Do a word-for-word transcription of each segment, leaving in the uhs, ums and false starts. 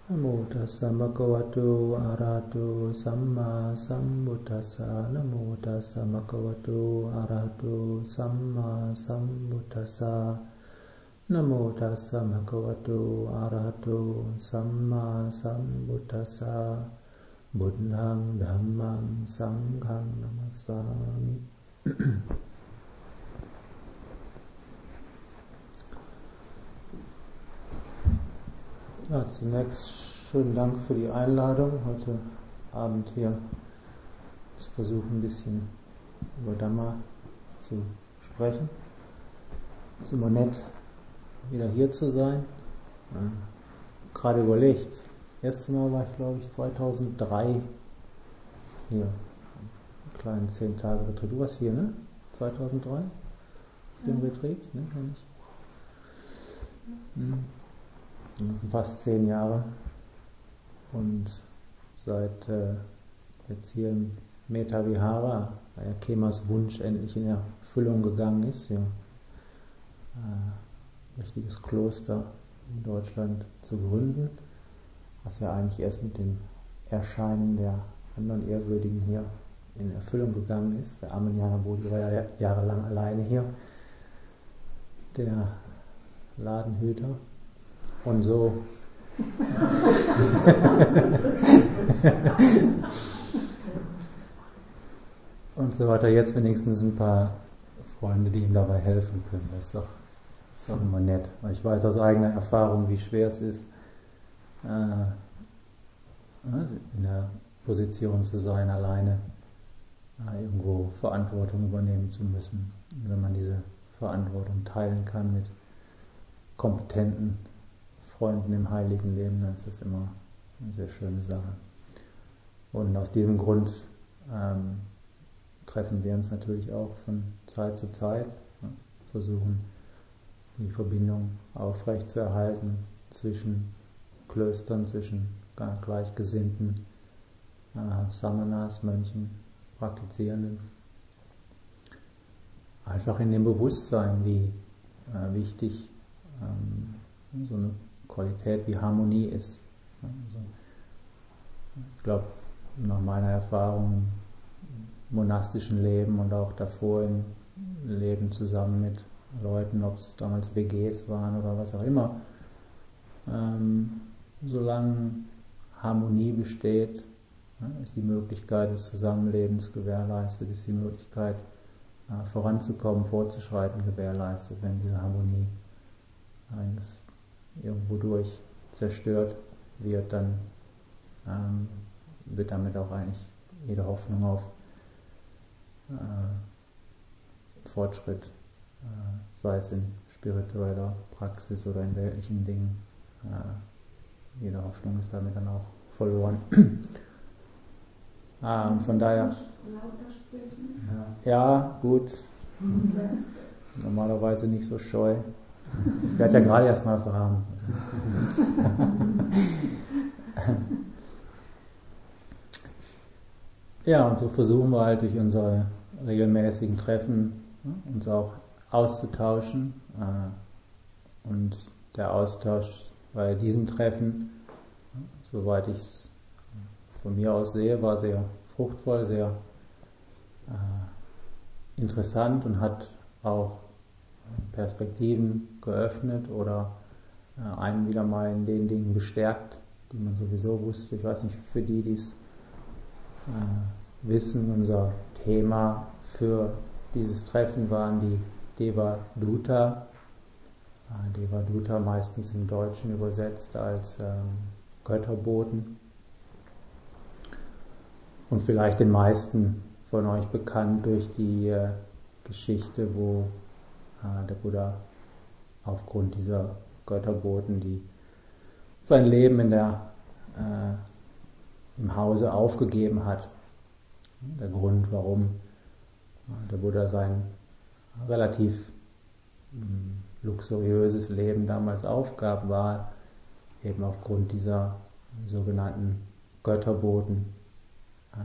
Namo tassa bhagavato arahato samma sambuddhassa. Namo tassa bhagavato arahato samma sambuddhassa. Namo tassa bhagavato arahato samma sambuddhassa. Buddhang dhammang sanghang namasami. Ja, zunächst schönen Dank für die Einladung, heute Abend hier zu versuchen, ein bisschen über Dhamma zu sprechen. Es ist immer nett, wieder hier zu sein. Ja, gerade überlegt, das erste Mal war ich, glaube ich, zweitausenddrei hier, einen kleinen zehn Tage Retreat. Du warst hier, ne? zweitausenddrei? Auf dem Ja. Retreat, ne? Noch nicht? Hm. Fast zehn Jahre und seit äh, jetzt hier im Metta Vihara, weil Kemas Wunsch endlich in Erfüllung gegangen ist, ja, äh, richtiges Kloster in Deutschland zu gründen, was ja eigentlich erst mit dem Erscheinen der anderen Ehrwürdigen hier in Erfüllung gegangen ist. Der Amanyana Bodhi war ja jahrelang alleine hier, der Ladenhüter. Und so und so hat er jetzt wenigstens ein paar Freunde, die ihm dabei helfen können. Das ist doch, das ist doch immer nett. Weil ich weiß aus eigener Erfahrung, wie schwer es ist, äh, in der Position zu sein, alleine äh, irgendwo Verantwortung übernehmen zu müssen. Und wenn man diese Verantwortung teilen kann mit kompetenten Freunden im heiligen Leben, dann ist das immer eine sehr schöne Sache. Und aus diesem Grund ähm, treffen wir uns natürlich auch von Zeit zu Zeit, ja, versuchen die Verbindung aufrechtzuerhalten zwischen Klöstern, zwischen Gleichgesinnten, äh, Samanas, Mönchen, Praktizierenden. Einfach in dem Bewusstsein, wie äh, wichtig ähm, so eine Qualität wie Harmonie ist. Also, ich glaube, nach meiner Erfahrung im monastischen Leben und auch davor im Leben zusammen mit Leuten, ob es damals W Gs waren oder was auch immer, ähm, solange Harmonie besteht, ja, ist die Möglichkeit des Zusammenlebens gewährleistet, ist die Möglichkeit äh, voranzukommen, fortzuschreiten gewährleistet, wenn diese Harmonie eines irgendwo durch zerstört wird, dann ähm, wird damit auch eigentlich jede Hoffnung auf äh, Fortschritt, äh, sei es in spiritueller Praxis oder in weltlichen Dingen, äh, jede Hoffnung ist damit dann auch verloren. ah, und von daher, ja, ja, gut, normalerweise nicht so scheu. Ich werde ja gerade erst mal warm. Ja, und so versuchen wir halt durch unsere regelmäßigen Treffen uns auch auszutauschen. Und der Austausch bei diesem Treffen, soweit ich es von mir aus sehe, war sehr fruchtvoll, sehr interessant und hat auch Perspektiven geöffnet oder äh, einen wieder mal in den Dingen bestärkt, die man sowieso wusste. Ich weiß nicht, für die, die es äh, wissen, unser Thema für dieses Treffen waren die Devaduta. Äh, Devaduta meistens im Deutschen übersetzt als ähm, Götterboten. Und vielleicht den meisten von euch bekannt durch die äh, Geschichte, wo der Buddha aufgrund dieser Götterboten, die sein Leben in der, äh, im Hause aufgegeben hat. Der Grund, warum der Buddha sein relativ mh, luxuriöses Leben damals aufgab, war eben aufgrund dieser sogenannten Götterboten. Äh,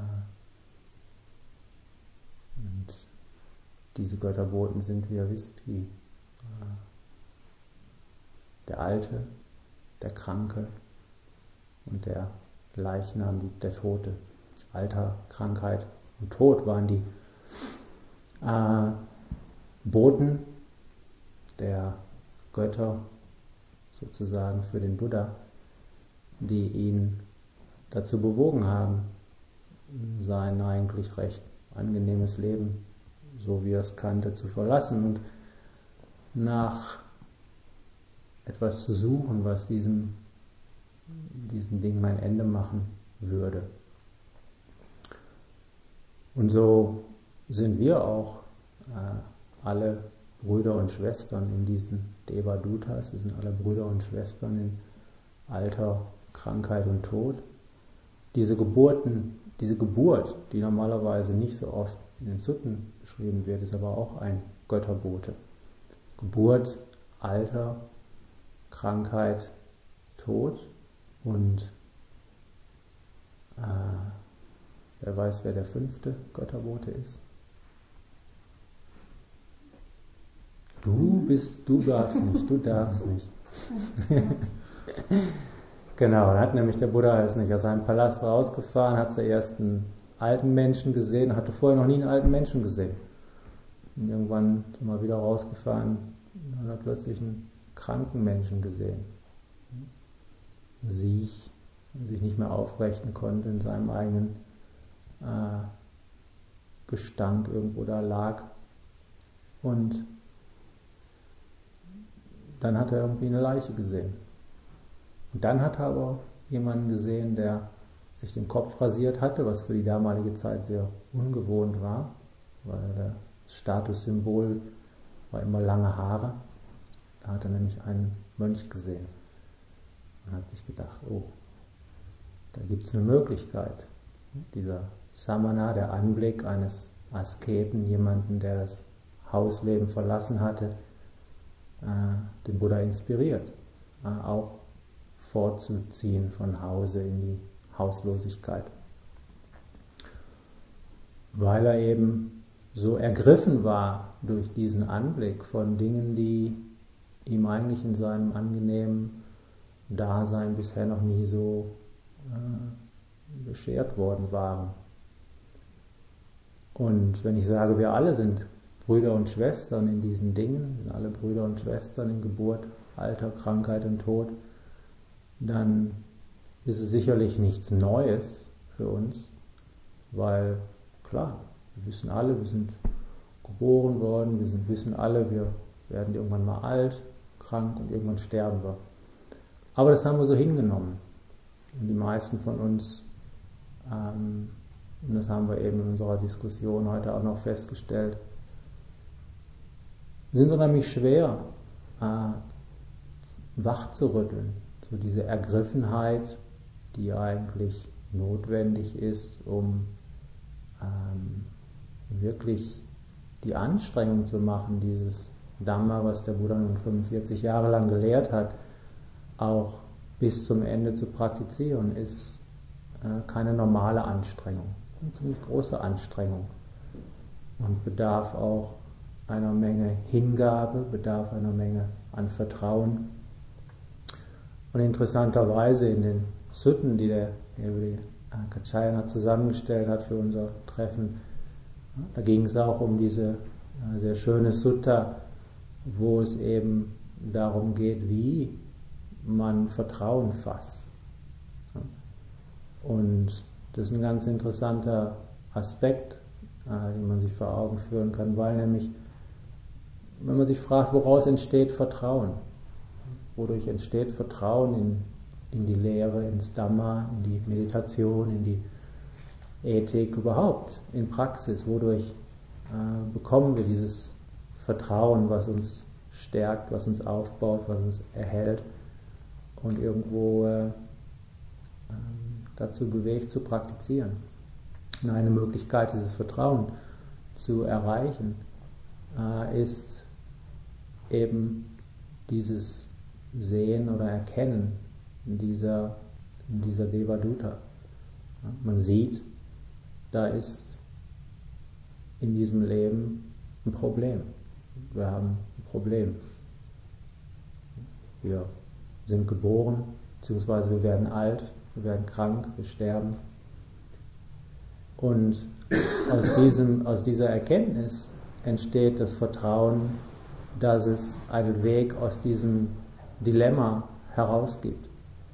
und diese Götterboten sind, wie ihr wisst, wie der Alte, der Kranke, und der Leichnam, die, der Tote. Alter, Krankheit und Tod waren die äh, Boten der Götter sozusagen für den Buddha, die ihn dazu bewogen haben, sein eigentlich recht angenehmes Leben, so wie er es kannte, zu verlassen und nach etwas zu suchen, was diesem, diesem Ding ein Ende machen würde. Und so sind wir auch äh, alle Brüder und Schwestern in diesen Devadutas. Wir sind alle Brüder und Schwestern in Alter, Krankheit und Tod. Diese Geburten, diese Geburt, die normalerweise nicht so oft in den Sutten beschrieben wird, ist aber auch ein Götterbote. Geburt, Alter, Krankheit, Tod und äh, wer weiß, wer der fünfte Götterbote ist? Du bist, du darfst nicht, du darfst nicht. Genau, da hat nämlich der Buddha ist nicht aus seinem Palast rausgefahren, hat zuerst einen alten Menschen gesehen, hatte vorher noch nie einen alten Menschen gesehen. Und irgendwann ist er mal wieder rausgefahren und hat er plötzlich einen kranken Menschen gesehen. Siech, sich nicht mehr aufrichten konnte, in seinem eigenen äh, Gestank irgendwo da lag. Und dann hat er irgendwie eine Leiche gesehen. Und dann hat er aber jemanden gesehen, der sich den Kopf rasiert hatte, was für die damalige Zeit sehr ungewohnt war, weil das Statussymbol war immer lange Haare. Da hat er nämlich einen Mönch gesehen und hat sich gedacht, oh, da gibt es eine Möglichkeit. Dieser Samana, der Anblick eines Asketen, jemanden, der das Hausleben verlassen hatte, äh, den Buddha inspiriert, äh, auch vorzuziehen von Hause in die Hauslosigkeit. Weil er eben so ergriffen war durch diesen Anblick von Dingen, die ihm eigentlich in seinem angenehmen Dasein bisher noch nie so äh, beschert worden waren. Und wenn ich sage, wir alle sind Brüder und Schwestern in diesen Dingen, sind alle Brüder und Schwestern in Geburt, Alter, Krankheit und Tod, dann ist es sicherlich nichts Neues für uns, weil klar, wir wissen alle, wir sind geboren worden, wir sind, wissen alle, wir werden irgendwann mal alt, krank und irgendwann sterben wir. Aber das haben wir so hingenommen. Und die meisten von uns, ähm, und das haben wir eben in unserer Diskussion heute auch noch festgestellt, sind unheimlich schwer äh, wach zu rütteln. So diese Ergriffenheit, die eigentlich notwendig ist, um ähm, wirklich die Anstrengung zu machen, dieses Dhamma, was der Buddha nun fünfundvierzig Jahre lang gelehrt hat, auch bis zum Ende zu praktizieren, ist äh, keine normale Anstrengung. Eine ziemlich große Anstrengung und bedarf auch einer Menge Hingabe, bedarf einer Menge an Vertrauen. Und interessanterweise in den Sutten, die der Eveli Kachayana zusammengestellt hat für unser Treffen, da ging es auch um diese sehr schöne Sutta, wo es eben darum geht, wie man Vertrauen fasst. Und das ist ein ganz interessanter Aspekt, den man sich vor Augen führen kann, weil nämlich, wenn man sich fragt, woraus entsteht Vertrauen? Wodurch entsteht Vertrauen in, in die Lehre, ins Dhamma, in die Meditation, in die Ethik überhaupt, in Praxis? Wodurch äh, bekommen wir dieses Vertrauen, was uns stärkt, was uns aufbaut, was uns erhält und irgendwo äh, äh, dazu bewegt, zu praktizieren? Und eine Möglichkeit, dieses Vertrauen zu erreichen, äh, ist eben dieses Sehen oder Erkennen in dieser, in dieser Devaduta. Ja, man sieht, da ist in diesem Leben ein Problem. Wir haben ein Problem. Wir sind geboren, beziehungsweise wir werden alt, wir werden krank, wir sterben. Und aus, diesem, aus dieser Erkenntnis entsteht das Vertrauen, dass es einen Weg aus diesem Dilemma herausgibt.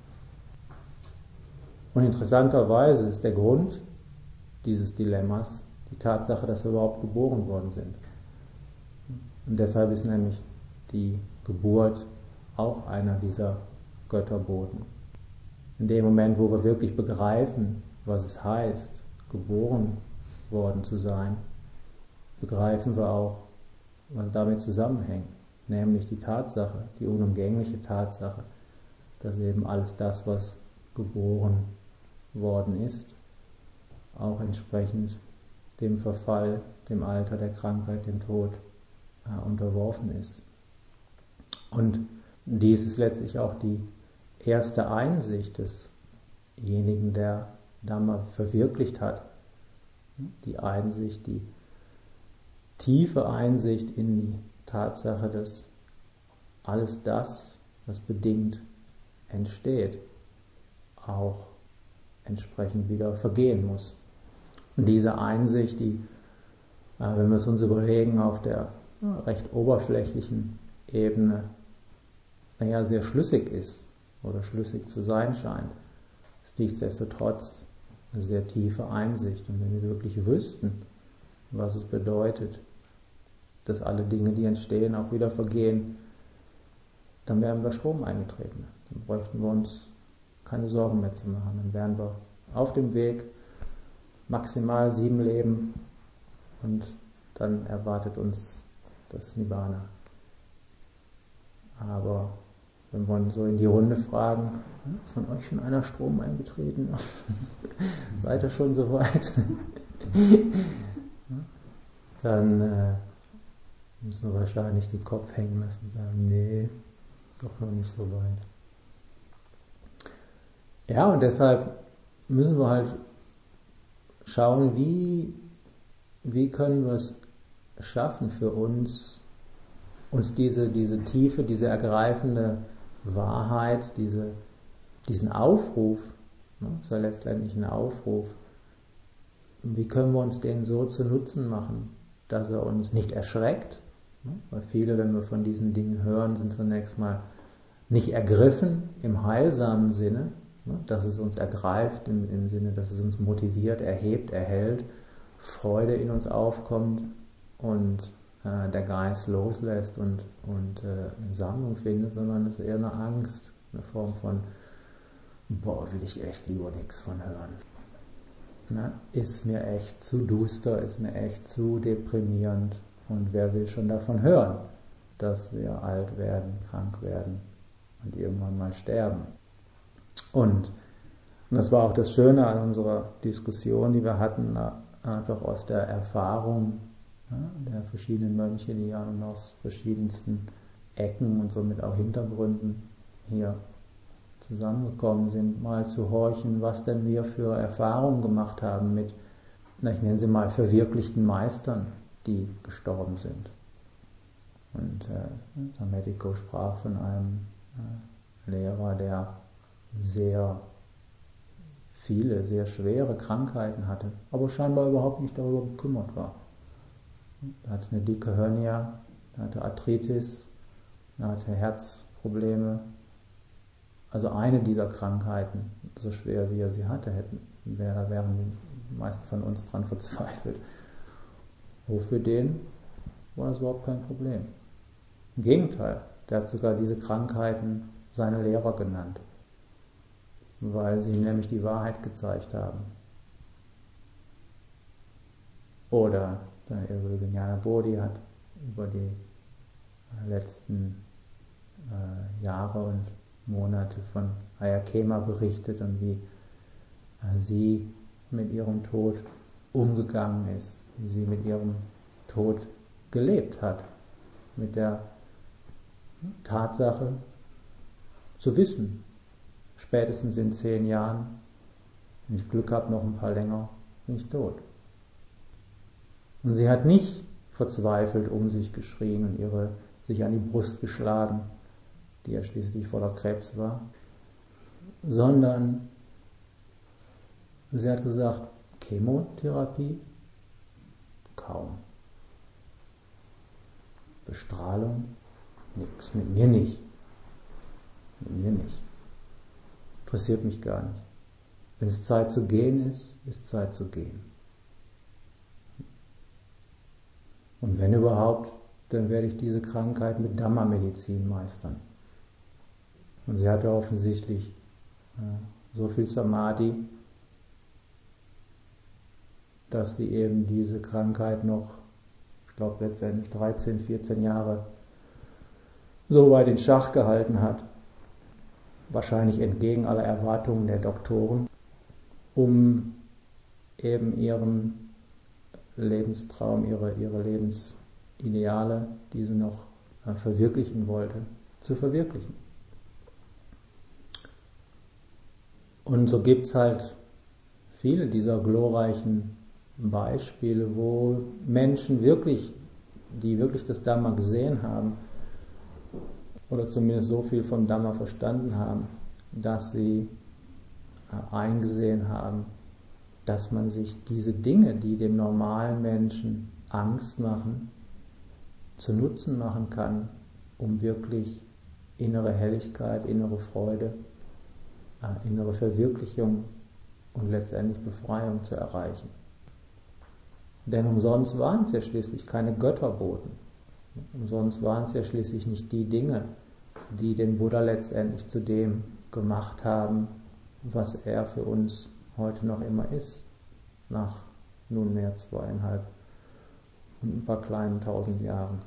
Und interessanterweise ist der Grund dieses Dilemmas die Tatsache, dass wir überhaupt geboren worden sind. Und deshalb ist nämlich die Geburt auch einer dieser Götterboten. In dem Moment, wo wir wirklich begreifen, was es heißt, geboren worden zu sein, begreifen wir auch, was damit zusammenhängt, nämlich die Tatsache, die unumgängliche Tatsache, dass eben alles das, was geboren worden ist, auch entsprechend dem Verfall, dem Alter, der Krankheit, dem Tod äh, unterworfen ist. Und dies ist letztlich auch die erste Einsicht desjenigen, der Dhamma verwirklicht hat. Die Einsicht, die tiefe Einsicht in die Tatsache, dass alles das, was bedingt entsteht, auch entsprechend wieder vergehen muss. Und diese Einsicht, die, wenn wir es uns überlegen, auf der recht oberflächlichen Ebene naja, sehr schlüssig ist oder schlüssig zu sein scheint, ist nichtsdestotrotz eine sehr tiefe Einsicht. Und wenn wir wirklich wüssten, was es bedeutet, dass alle Dinge, die entstehen, auch wieder vergehen, dann wären wir Strom eingetreten. Dann bräuchten wir uns keine Sorgen mehr zu machen. Dann wären wir auf dem Weg, maximal sieben Leben, und dann erwartet uns das Nibbana. Aber wenn wir so in die Runde fragen, ist von euch schon einer Strom eingetreten? Seid ihr schon so weit? Dann äh, müssen wir wahrscheinlich den Kopf hängen lassen und sagen, nee, ist doch noch nicht so weit. Ja, und deshalb müssen wir halt schauen, wie, wie können wir es schaffen für uns, uns diese, diese tiefe, diese ergreifende Wahrheit, diese, diesen Aufruf, ne, ist ja letztendlich ein Aufruf, wie können wir uns den so zu Nutzen machen, dass er uns nicht erschreckt, ne, weil viele, wenn wir von diesen Dingen hören, sind zunächst mal nicht ergriffen im heilsamen Sinne, ne, dass es uns ergreift, im, im Sinne, dass es uns motiviert, erhebt, erhält, Freude in uns aufkommt und äh, der Geist loslässt und, und äh, eine Sammlung findet, sondern es ist eher eine Angst, eine Form von, boah, will ich echt lieber nichts von hören. Na, ist mir echt zu duster, ist mir echt zu deprimierend, und wer will schon davon hören, dass wir alt werden, krank werden und irgendwann mal sterben. Und, und das war auch das Schöne an unserer Diskussion, die wir hatten, einfach aus der Erfahrung, ja, der verschiedenen Mönche, die ja aus verschiedensten Ecken und somit auch Hintergründen hier zusammengekommen sind, mal zu horchen, was denn wir für Erfahrungen gemacht haben mit, na, ich nenne sie mal, verwirklichten Meistern, die gestorben sind. Und äh, Samediko sprach von einem äh, Lehrer, der sehr viele, sehr schwere Krankheiten hatte, aber scheinbar überhaupt nicht darüber bekümmert war. Er hatte eine dicke Hernia, er hatte Arthritis, er hatte Herzprobleme. Also eine dieser Krankheiten, so schwer wie er sie hatte, hätten, da wären die meisten von uns dran verzweifelt. Wo für den war das überhaupt kein Problem. Im Gegenteil, der hat sogar diese Krankheiten seine Lehrer genannt, weil sie ihm nämlich die Wahrheit gezeigt haben. Oder der ewige Jnana Bodhi hat über die letzten äh, Jahre und Monate von Ayakema berichtet und wie äh, sie mit ihrem Tod umgegangen ist, wie sie mit ihrem Tod gelebt hat, mit der Tatsache zu wissen, spätestens in zehn Jahren, wenn ich Glück habe, noch ein paar länger, bin ich tot. Und sie hat nicht verzweifelt um sich geschrien und ihre, sich an die Brust geschlagen, die ja schließlich voller Krebs war, sondern Sie hat gesagt, Chemotherapie? Kaum. Bestrahlung? Nix. Mit mir nicht. Mit mir nicht. Interessiert mich gar nicht. Wenn es Zeit zu gehen ist, ist Zeit zu gehen. Und wenn überhaupt, dann werde ich diese Krankheit mit Dhamma-Medizin meistern. Und sie hatte offensichtlich äh, so viel Samadhi, dass sie eben diese Krankheit noch, ich glaube letztendlich dreizehn, vierzehn Jahre so weit in Schach gehalten hat, wahrscheinlich entgegen aller Erwartungen der Doktoren, um eben ihren Lebenstraum, ihre, ihre Lebensideale, die sie noch äh, verwirklichen wollte, zu verwirklichen. Und so gibt es halt viele dieser glorreichen Beispiele, wo Menschen wirklich, die wirklich das Dhamma gesehen haben, oder zumindest so viel vom Dhamma verstanden haben, dass sie eingesehen haben, dass man sich diese Dinge, die dem normalen Menschen Angst machen, zu Nutzen machen kann, um wirklich innere Helligkeit, innere Freude, innere Verwirklichung und letztendlich Befreiung zu erreichen. Denn umsonst waren es ja schließlich keine Götterboten. Umsonst waren es ja schließlich nicht die Dinge, die den Buddha letztendlich zu dem gemacht haben, was er für uns heute noch immer ist, nach nunmehr zweieinhalb und ein paar kleinen tausend Jahren.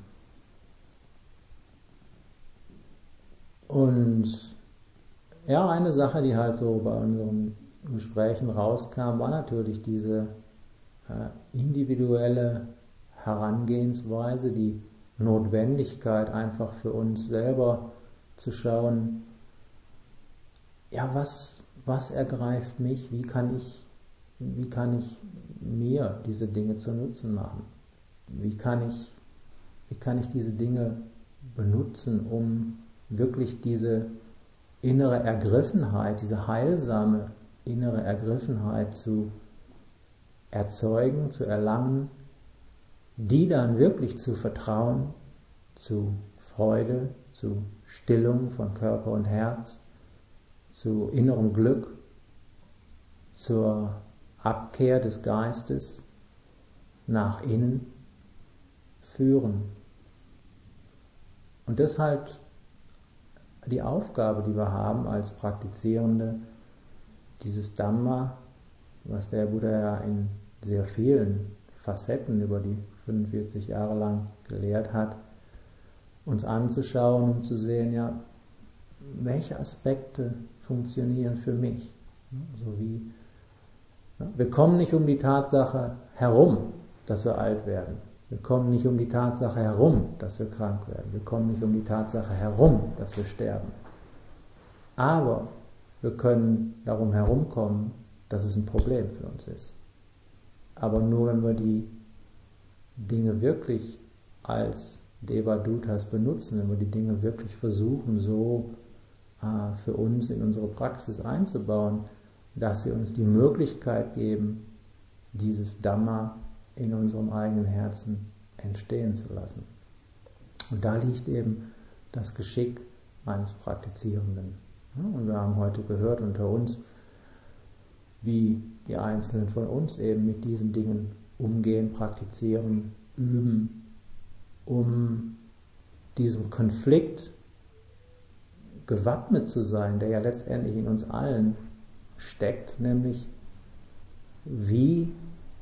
Und ja, eine Sache, die halt so bei unseren Gesprächen rauskam, war natürlich diese äh, individuelle Herangehensweise, die Notwendigkeit einfach für uns selber zu schauen, ja, was, was ergreift mich, wie kann ich, wie kann ich mir diese Dinge zu Nutzen machen? Wie kann ich, wie kann ich diese Dinge benutzen, um wirklich diese innere Ergriffenheit, diese heilsame innere Ergriffenheit zu erzeugen, zu erlangen, die dann wirklich zu Vertrauen, zu Freude, zu Stillung von Körper und Herz, zu innerem Glück, zur Abkehr des Geistes nach innen führen. Und das ist halt die Aufgabe, die wir haben als Praktizierende, dieses Dhamma, was der Buddha ja in sehr vielen Facetten über die fünfundvierzig Jahre lang gelehrt hat, uns anzuschauen, um zu sehen, ja, welche Aspekte funktionieren für mich. So wie, wir kommen nicht um die Tatsache herum, dass wir alt werden. Wir kommen nicht um die Tatsache herum, dass wir krank werden. Wir kommen nicht um die Tatsache herum, dass wir sterben. Aber wir können darum herumkommen, dass es ein Problem für uns ist. Aber nur wenn wir die Dinge wirklich als Devadutas benutzen, wenn wir die Dinge wirklich versuchen, so äh, für uns in unsere Praxis einzubauen, dass sie uns die Möglichkeit geben, dieses Dhamma in unserem eigenen Herzen entstehen zu lassen. Und da liegt eben das Geschick eines Praktizierenden. Und wir haben heute gehört unter uns, wie die Einzelnen von uns eben mit diesen Dingen umgehen, praktizieren, üben, um diesem Konflikt gewappnet zu sein, der ja letztendlich in uns allen steckt, nämlich wie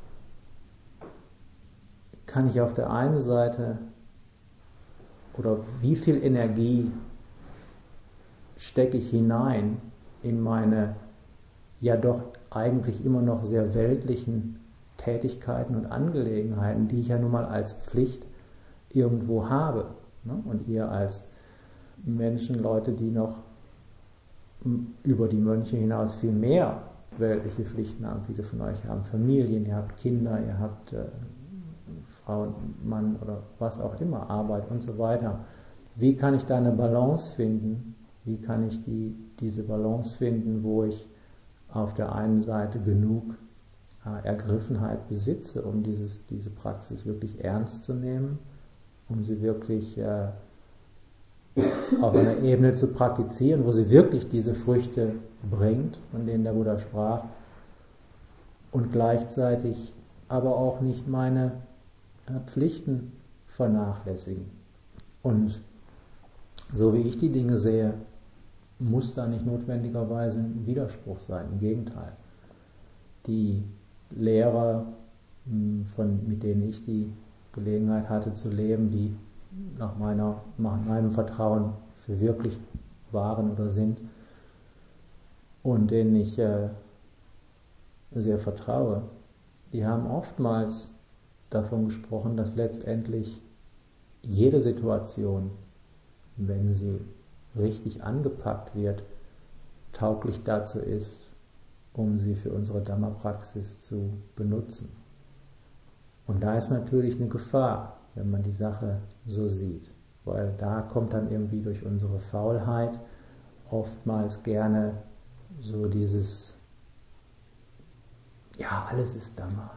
kann ich auf der einen Seite oder wie viel Energie stecke ich hinein in meine ja doch eigentlich immer noch sehr weltlichen Tätigkeiten und Angelegenheiten, die ich ja nun mal als Pflicht irgendwo habe. Und ihr als Menschen, Leute, die noch über die Mönche hinaus viel mehr weltliche Pflichten haben, viele von euch haben Familien, ihr habt Kinder, ihr habt äh, Frau, Mann oder was auch immer, Arbeit und so weiter. Wie kann ich da eine Balance finden? Wie kann ich die, diese Balance finden, wo ich auf der einen Seite genug äh, Ergriffenheit besitze, um dieses, diese Praxis wirklich ernst zu nehmen, um sie wirklich äh, auf einer Ebene zu praktizieren, wo sie wirklich diese Früchte bringt, von denen der Buddha sprach, und gleichzeitig aber auch nicht meine äh, Pflichten vernachlässigen. Und so wie ich die Dinge sehe, muss da nicht notwendigerweise ein Widerspruch sein. Im Gegenteil. Die Lehrer, von, mit denen ich die Gelegenheit hatte zu leben, die nach, meiner, nach meinem Vertrauen für wirklich waren oder sind und denen ich äh, sehr vertraue, die haben oftmals davon gesprochen, dass letztendlich jede Situation, wenn sie richtig angepackt wird, tauglich dazu ist, um sie für unsere Dhamma-Praxis zu benutzen. Und da ist natürlich eine Gefahr, wenn man die Sache so sieht, weil da kommt dann irgendwie durch unsere Faulheit oftmals gerne so dieses, ja, alles ist Dhamma.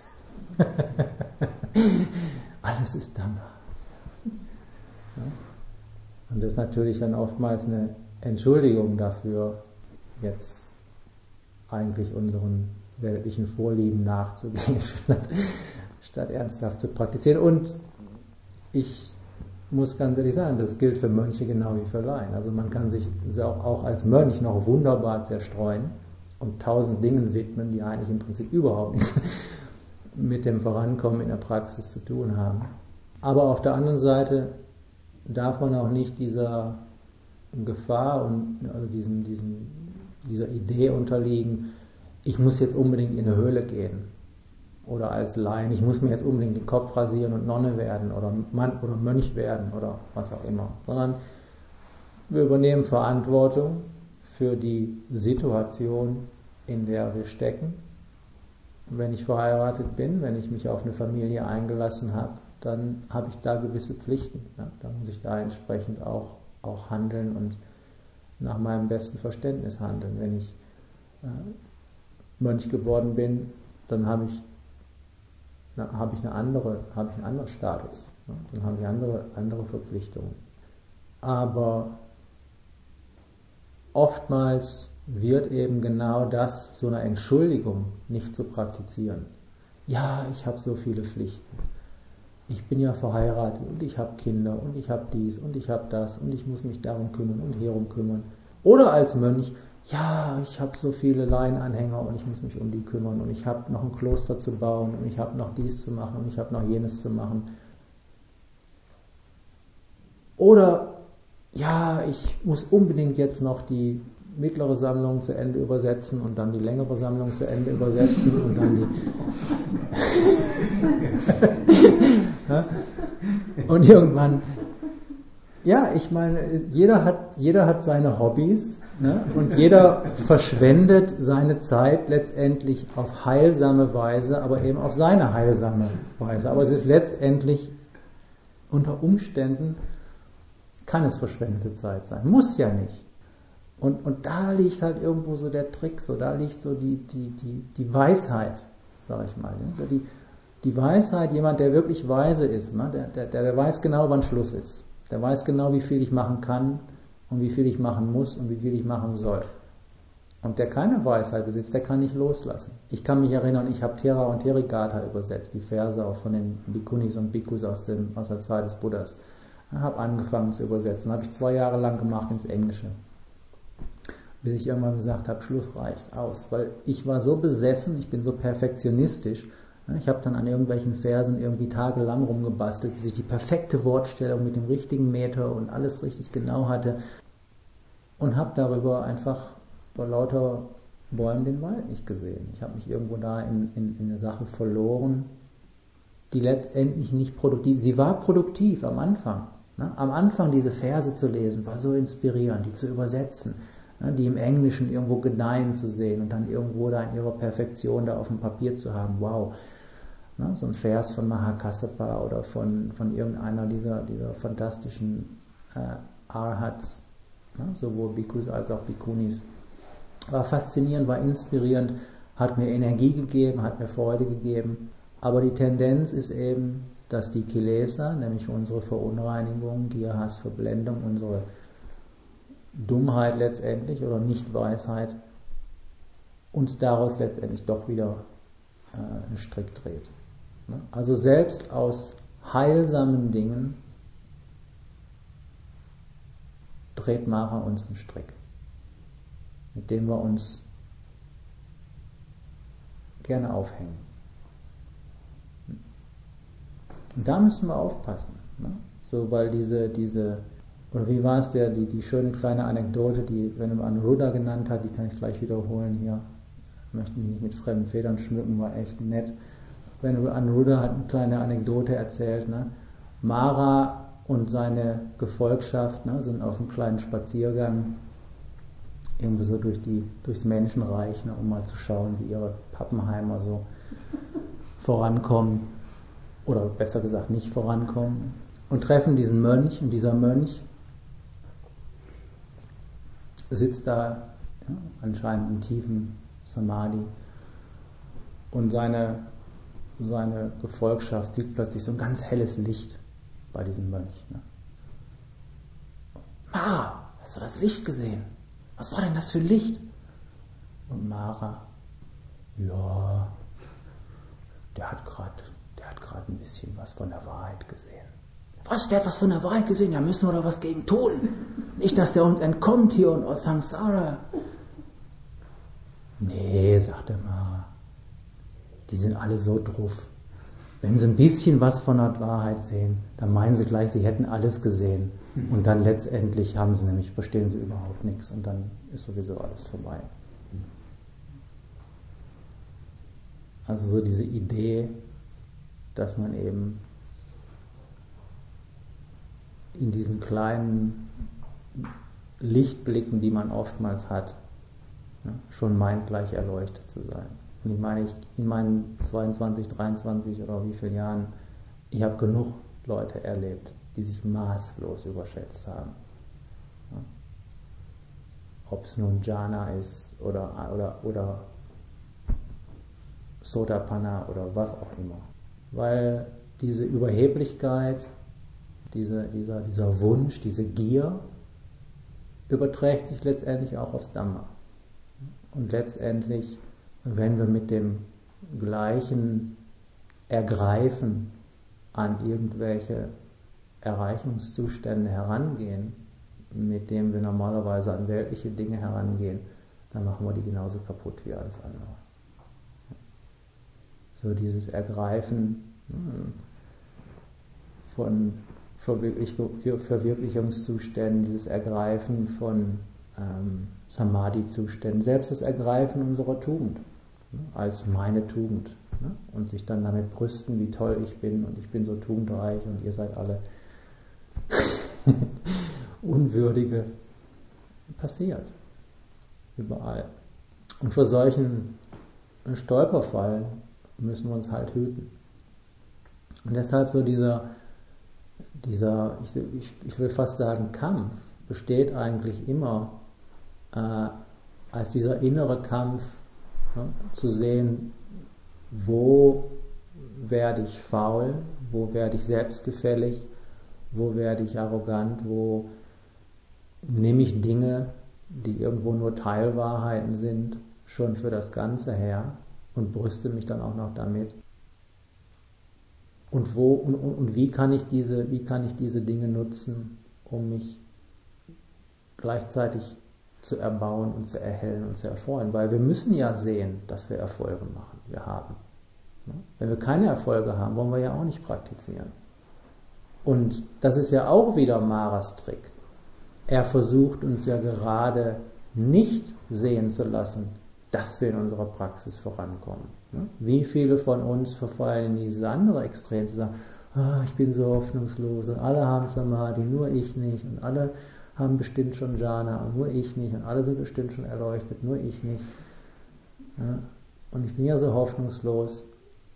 Alles ist Dhamma. Ja? Und das ist natürlich dann oftmals eine Entschuldigung dafür, jetzt eigentlich unseren weltlichen Vorlieben nachzugehen, statt, statt ernsthaft zu praktizieren. Und ich muss ganz ehrlich sagen, das gilt für Mönche genau wie für Laien. Also man kann sich auch als Mönch noch wunderbar zerstreuen und tausend Dingen widmen, die eigentlich im Prinzip überhaupt nichts mit dem Vorankommen in der Praxis zu tun haben. Aber auf der anderen Seite darf man auch nicht dieser Gefahr und also diesem, diesem, dieser Idee unterliegen, ich muss jetzt unbedingt in eine Höhle gehen oder als Laien, ich muss mir jetzt unbedingt den Kopf rasieren und Nonne werden oder Mann oder Mönch werden oder was auch immer, sondern wir übernehmen Verantwortung für die Situation, in der wir stecken. Wenn ich verheiratet bin, wenn ich mich auf eine Familie eingelassen habe, dann habe ich da gewisse Pflichten. Ja, dann muss ich da entsprechend auch, auch handeln und nach meinem besten Verständnis handeln. Wenn ich äh, Mönch geworden bin, dann habe ich, na, habe ich eine andere, habe ich einen anderen Status. Ja, dann habe ich andere, andere Verpflichtungen. Aber oftmals wird eben genau das zu einer Entschuldigung, nicht zu praktizieren. Ja, ich habe so viele Pflichten. Ich bin ja verheiratet und ich habe Kinder und ich habe dies und ich habe das und ich muss mich darum kümmern und hierum kümmern. Oder als Mönch, ja, ich habe so viele Laienanhänger und ich muss mich um die kümmern und ich habe noch ein Kloster zu bauen und ich habe noch dies zu machen und ich habe noch jenes zu machen. Oder, ja, ich muss unbedingt jetzt noch die mittlere Sammlung zu Ende übersetzen und dann die längere Sammlung zu Ende übersetzen und dann die ja? Und irgendwann, ja, ich meine, jeder hat, jeder hat seine Hobbys, ne? Und jeder verschwendet seine Zeit letztendlich auf heilsame Weise, aber eben auf seine heilsame Weise. Aber es ist letztendlich unter Umständen, kann es verschwendete Zeit sein, muss ja nicht. Und, und da liegt halt irgendwo so der Trick, so da liegt so die, die, die, die Weisheit, sage ich mal. Ne? Die, die Weisheit, jemand, der wirklich weise ist, ne? der, der, der weiß genau, wann Schluss ist. Der weiß genau, wie viel ich machen kann und wie viel ich machen muss und wie viel ich machen soll. Und der keine Weisheit besitzt, der kann nicht loslassen. Ich kann mich erinnern, ich habe Thera und Therigatha übersetzt, die Verse auch von den Bhikkhunis und Bhikkhus aus, dem, aus der Zeit des Buddhas. Ich habe angefangen zu übersetzen, habe ich zwei Jahre lang gemacht ins Englische. Bis ich irgendwann gesagt habe, Schluss, reicht, aus. Weil ich war so besessen, ich bin so perfektionistisch, ich habe dann an irgendwelchen Versen irgendwie tagelang rumgebastelt, bis ich die perfekte Wortstellung mit dem richtigen Meter und alles richtig genau hatte und habe darüber einfach vor lauter Bäumen den Wald nicht gesehen. Ich habe mich irgendwo da in, in, in eine Sache verloren, die letztendlich nicht produktiv, sie war produktiv am Anfang. Ne? Am Anfang diese Verse zu lesen, war so inspirierend, die zu übersetzen, ne? Die im Englischen irgendwo gedeihen zu sehen und dann irgendwo da in ihrer Perfektion da auf dem Papier zu haben, wow. Ne? So ein Vers von Mahakassapa oder von, von irgendeiner dieser, dieser fantastischen äh, Arhats, ne? Sowohl Bhikkhus als auch Bhikkhunis. war faszinierend, war inspirierend, hat mir Energie gegeben, hat mir Freude gegeben. Aber die Tendenz ist eben, dass die Kilesa, nämlich unsere Verunreinigung, Gier, Hass, Verblendung, unsere Dummheit letztendlich oder Nichtweisheit, uns daraus letztendlich doch wieder äh, einen Strick dreht. Also selbst aus heilsamen Dingen dreht Mara uns einen Strick, mit dem wir uns gerne aufhängen. Und da müssen wir aufpassen. Ne? So, weil diese, diese, oder wie war es der, die, die schöne kleine Anekdote, die Venerable Anuruddha genannt hat, die kann ich gleich wiederholen hier. Ich möchte mich nicht mit fremden Federn schmücken, war echt nett. Venerable Anuruddha hat eine kleine Anekdote erzählt. Ne? Mara und seine Gefolgschaft ne, sind auf einem kleinen Spaziergang irgendwie so durch die, durchs Menschenreich, ne, um mal zu schauen, wie ihre Pappenheimer so vorankommen. Oder besser gesagt nicht vorankommen. Und treffen diesen Mönch. Und dieser Mönch sitzt da ja, anscheinend im tiefen Samadhi. Und seine, seine Gefolgschaft sieht plötzlich so ein ganz helles Licht bei diesem Mönch. Ne? Mara, hast du das Licht gesehen? Was war denn das für ein Licht? Und Mara, ja, der hat gerade der hat gerade ein bisschen was von der Wahrheit gesehen. Was, der hat was von der Wahrheit gesehen? Ja, müssen wir da was gegen tun. Nicht, dass der uns entkommt hier und aus Samsara. Nee, sagt der Mara, die sind alle so drauf. Wenn sie ein bisschen was von der Wahrheit sehen, dann meinen sie gleich, sie hätten alles gesehen. Und dann letztendlich haben sie nämlich, verstehen sie überhaupt nichts und dann ist sowieso alles vorbei. Also so diese Idee, dass man eben in diesen kleinen Lichtblicken, die man oftmals hat, schon meint, gleich erleuchtet zu sein. Und ich meine, ich, in meinen zweiundzwanzig, dreiundzwanzig oder wie vielen Jahren, ich habe genug Leute erlebt, die sich maßlos überschätzt haben. Ja. Ob es nun Jhana ist oder, oder, oder Sotapanna oder was auch immer. Weil diese Überheblichkeit, diese, dieser, dieser Wunsch, diese Gier überträgt sich letztendlich auch aufs Dhamma. Und letztendlich, wenn wir mit dem gleichen Ergreifen an irgendwelche Erreichungszustände herangehen, mit dem wir normalerweise an weltliche Dinge herangehen, dann machen wir die genauso kaputt wie alles andere. So dieses Ergreifen von Verwirklichungszuständen, dieses Ergreifen von ähm, Samadhi-Zuständen, selbst das Ergreifen unserer Tugend als meine Tugend ne? Und sich dann damit brüsten, wie toll ich bin und ich bin so tugendreich und ihr seid alle Unwürdige, passiert überall. Und vor solchen Stolperfallen müssen wir uns halt hüten. Und deshalb so dieser, dieser ich, ich, ich will fast sagen, Kampf besteht eigentlich immer äh, als dieser innere Kampf, ne, zu sehen, wo werde ich faul, wo werde ich selbstgefällig, wo werde ich arrogant, wo nehme ich Dinge, die irgendwo nur Teilwahrheiten sind, schon für das Ganze her und brüste mich dann auch noch damit. Und wo und, und, und wie kann ich diese, wie kann ich diese Dinge nutzen, um mich gleichzeitig zu erbauen und zu erhellen und zu erfreuen? Weil wir müssen ja sehen, dass wir Erfolge machen, wir haben. Wenn wir keine Erfolge haben, wollen wir ja auch nicht praktizieren. Und das ist ja auch wieder Maras Trick. Er versucht uns ja gerade nicht sehen zu lassen, dass wir in unserer Praxis vorankommen. Wie viele von uns verfallen in dieses andere Extrem, zu sagen, oh, ich bin so hoffnungslos und alle haben Samadhi, nur ich nicht und alle haben bestimmt schon Jhana und nur ich nicht und alle sind bestimmt schon erleuchtet, nur ich nicht. Ja, und ich bin ja so hoffnungslos.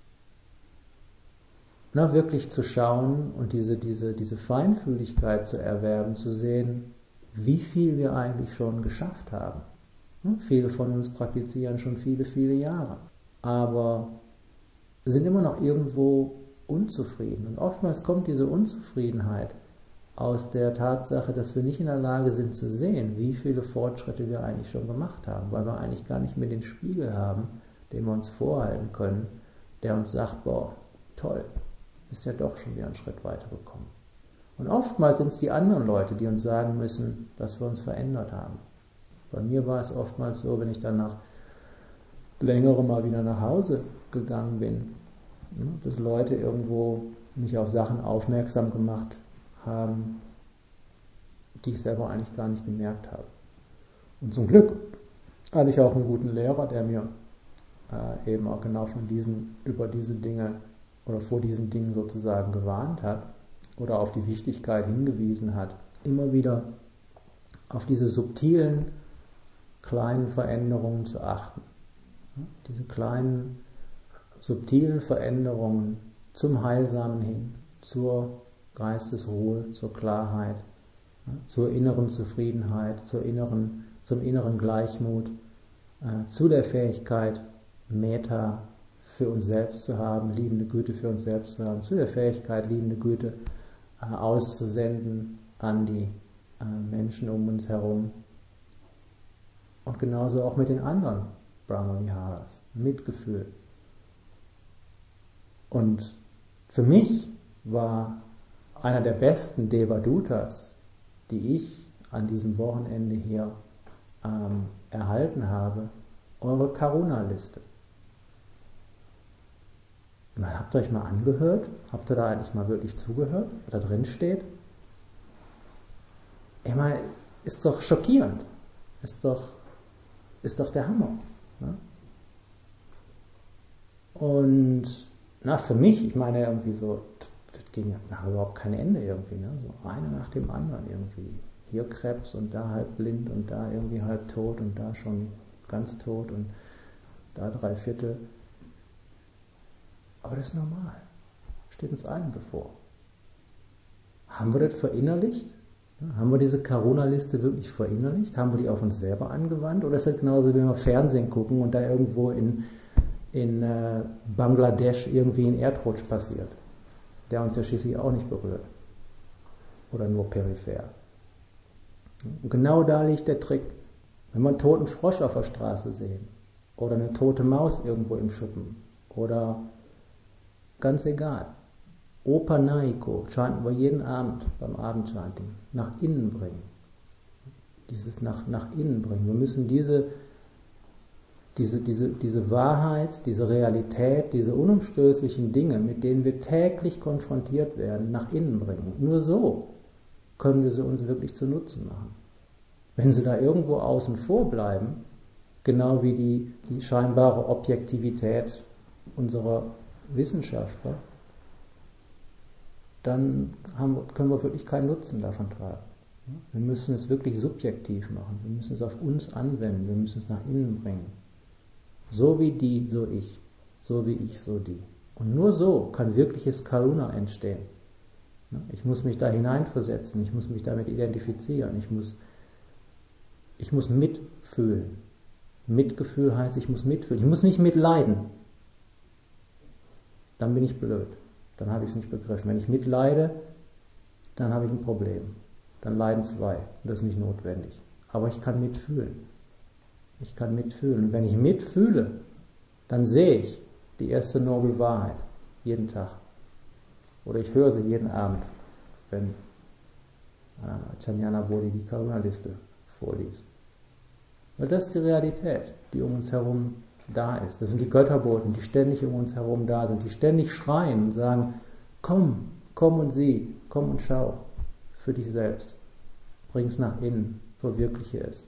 Na, wirklich zu schauen und diese, diese, diese Feinfühligkeit zu erwerben, zu sehen, wie viel wir eigentlich schon geschafft haben. Viele von uns praktizieren schon viele, viele Jahre, aber sind immer noch irgendwo unzufrieden. Und oftmals kommt diese Unzufriedenheit aus der Tatsache, dass wir nicht in der Lage sind zu sehen, wie viele Fortschritte wir eigentlich schon gemacht haben, weil wir eigentlich gar nicht mehr den Spiegel haben, den wir uns vorhalten können, der uns sagt, boah, toll, ist ja doch schon wieder einen Schritt weitergekommen. Und oftmals sind es die anderen Leute, die uns sagen müssen, dass wir uns verändert haben. Bei mir war es oftmals so, wenn ich dann nach längerem mal wieder nach Hause gegangen bin, dass Leute irgendwo mich auf Sachen aufmerksam gemacht haben, die ich selber eigentlich gar nicht gemerkt habe. Und zum Glück hatte ich auch einen guten Lehrer, der mir äh, eben auch genau von diesen, über diese Dinge oder vor diesen Dingen sozusagen gewarnt hat oder auf die Wichtigkeit hingewiesen hat, immer wieder auf diese subtilen, kleinen Veränderungen zu achten. Diese kleinen, subtilen Veränderungen zum Heilsamen hin, zur Geistesruhe, zur Klarheit, zur inneren Zufriedenheit, zur inneren, zum inneren Gleichmut, äh, zu der Fähigkeit, Metta für uns selbst zu haben, liebende Güte für uns selbst zu haben, zu der Fähigkeit, liebende Güte äh, auszusenden an die äh, Menschen um uns herum. Und genauso auch mit den anderen Brahma-Viharas, Mitgefühl. Und für mich war einer der besten Devadutas, die ich an diesem Wochenende hier ähm, erhalten habe, eure Karuna-Liste. Habt ihr euch mal angehört? Habt ihr da eigentlich mal wirklich zugehört, was da drin steht? Ich meine, ist doch schockierend. Ist doch, ist doch der Hammer. Ne? Und na, für mich, ich meine irgendwie so, das ging nach überhaupt kein Ende irgendwie. Ne? So eine nach dem anderen irgendwie. Hier Krebs und da halb blind und da irgendwie halb tot und da schon ganz tot und da drei Viertel. Aber das ist normal. Steht uns allen bevor. Haben wir das verinnerlicht? Haben wir diese Karuna-Liste wirklich verinnerlicht? Haben wir die auf uns selber angewandt? Oder ist das genauso, wie wir Fernsehen gucken und da irgendwo in, in äh, Bangladesch irgendwie ein Erdrutsch passiert, der uns ja schließlich auch nicht berührt? Oder nur peripher? Und genau da liegt der Trick. Wenn wir einen toten Frosch auf der Straße sehen oder eine tote Maus irgendwo im Schuppen oder ganz egal. Opa Naiko chanten wir jeden Abend beim Abendchanting. Nach innen bringen. Dieses nach, nach innen bringen. Wir müssen diese, diese, diese, diese Wahrheit, diese Realität, diese unumstößlichen Dinge, mit denen wir täglich konfrontiert werden, nach innen bringen. Nur so können wir sie uns wirklich zu Nutzen machen. Wenn sie da irgendwo außen vor bleiben, genau wie die, die scheinbare Objektivität unserer Wissenschaftler, dann haben, können wir wirklich keinen Nutzen davon tragen. Wir müssen es wirklich subjektiv machen. Wir müssen es auf uns anwenden. Wir müssen es nach innen bringen. So wie die, so ich. So wie ich, so die. Und nur so kann wirkliches Karuna entstehen. Ich muss mich da hineinversetzen. Ich muss mich damit identifizieren. Ich muss, ich muss mitfühlen. Mitgefühl heißt, ich muss mitfühlen. Ich muss nicht mitleiden. Dann bin ich blöd. Dann habe ich es nicht begriffen. Wenn ich mitleide, dann habe ich ein Problem. Dann leiden zwei. Das ist nicht notwendig. Aber ich kann mitfühlen. Ich kann mitfühlen. Und wenn ich mitfühle, dann sehe ich die erste Noble Wahrheit. Jeden Tag. Oder ich höre sie jeden Abend, wenn äh, Chanyana Bodhi die Karuna-Liste vorliest. Weil das ist die Realität, die um uns herum da ist. Das sind die Götterboten, die ständig um uns herum da sind, die ständig schreien und sagen, komm, komm und sieh, komm und schau für dich selbst. Bring es nach innen, verwirkliche es.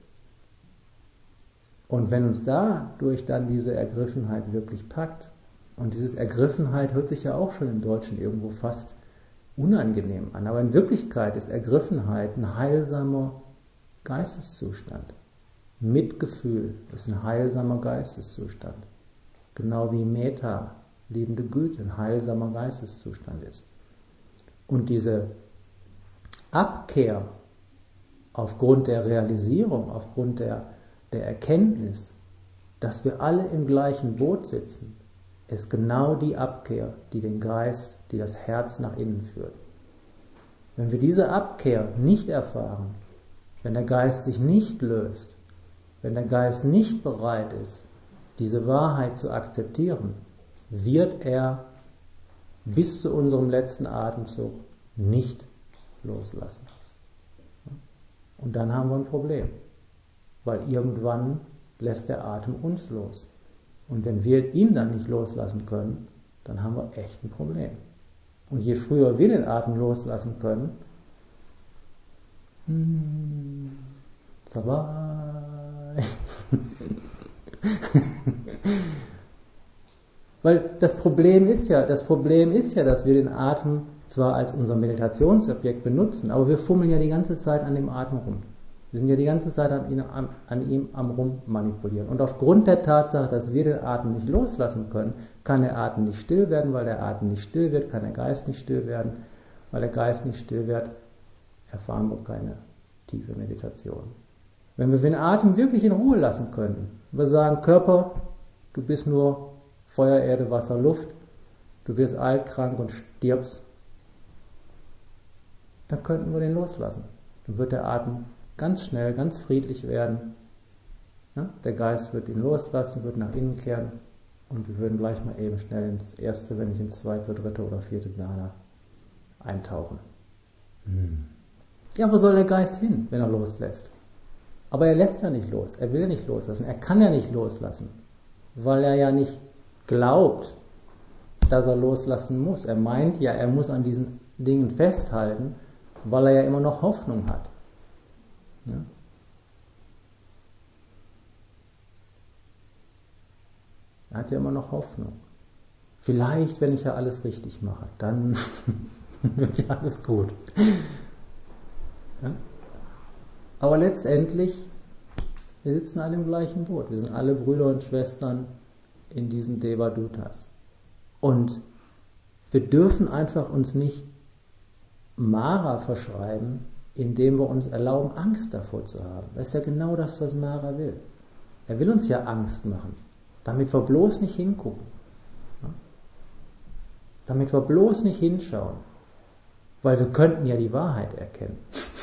Und wenn uns dadurch dann diese Ergriffenheit wirklich packt, und dieses Ergriffenheit hört sich ja auch schon im Deutschen irgendwo fast unangenehm an, aber in Wirklichkeit ist Ergriffenheit ein heilsamer Geisteszustand. Mitgefühl ist ein heilsamer Geisteszustand. Genau wie Metta, liebende Güte, ein heilsamer Geisteszustand ist. Und diese Abkehr aufgrund der Realisierung, aufgrund der der Erkenntnis, dass wir alle im gleichen Boot sitzen, ist genau die Abkehr, die den Geist, die das Herz nach innen führt. Wenn wir diese Abkehr nicht erfahren, wenn der Geist sich nicht löst, wenn der Geist nicht bereit ist, diese Wahrheit zu akzeptieren, wird er bis zu unserem letzten Atemzug nicht loslassen. Und dann haben wir ein Problem, weil irgendwann lässt der Atem uns los. Und wenn wir ihn dann nicht loslassen können, dann haben wir echt ein Problem. Und je früher wir den Atem loslassen können, hmm, Sabai. Weil das Problem ist ja, das Problem ist ja, dass wir den Atem zwar als unser Meditationsobjekt benutzen, aber wir fummeln ja die ganze Zeit an dem Atem rum. Wir sind ja die ganze Zeit an ihm, an, an ihm am Rummanipulieren. Und aufgrund der Tatsache, dass wir den Atem nicht loslassen können, kann der Atem nicht still werden. Weil der Atem nicht still wird, kann der Geist nicht still werden. Weil der Geist nicht still wird, erfahren wir keine tiefe Meditation. Wenn wir den Atem wirklich in Ruhe lassen können, wir sagen, Körper, du bist nur Feuer, Erde, Wasser, Luft, du wirst alt, krank und stirbst, dann könnten wir den loslassen. Dann wird der Atem ganz schnell, ganz friedlich werden. Ja, der Geist wird ihn loslassen, wird nach innen kehren und wir würden gleich mal eben schnell ins erste, wenn nicht ins zweite, dritte oder vierte Jnana eintauchen. Hm. Ja, wo soll der Geist hin, wenn er loslässt? Aber er lässt ja nicht los, er will nicht loslassen, er kann ja nicht loslassen, weil er ja nicht glaubt, dass er loslassen muss. Er meint ja, er muss an diesen Dingen festhalten, weil er ja immer noch Hoffnung hat. Ja? Er hat ja immer noch Hoffnung. Vielleicht, wenn ich ja alles richtig mache, dann wird ja alles gut. Ja? Aber letztendlich, wir sitzen alle im gleichen Boot. Wir sind alle Brüder und Schwestern in diesen Devadutas. Und wir dürfen einfach uns nicht Mara verschreiben, indem wir uns erlauben, Angst davor zu haben. Das ist ja genau das, was Mara will. Er will uns ja Angst machen, damit wir bloß nicht hingucken. Ja? Damit wir bloß nicht hinschauen. Weil wir könnten ja die Wahrheit erkennen.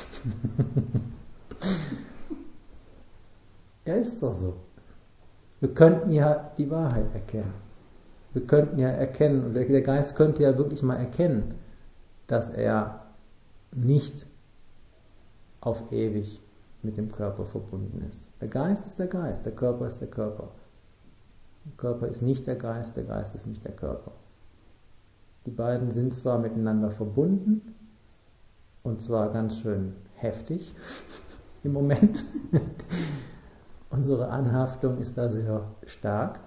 Ja, ist doch so. Wir könnten ja die Wahrheit erkennen. Wir könnten ja erkennen, und der Geist könnte ja wirklich mal erkennen, dass er nicht auf ewig mit dem Körper verbunden ist. Der Geist ist der Geist, der Körper ist der Körper. Der Körper ist nicht der Geist, der Geist ist nicht der Körper. Die beiden sind zwar miteinander verbunden, und zwar ganz schön heftig im Moment. Unsere Anhaftung ist da sehr stark,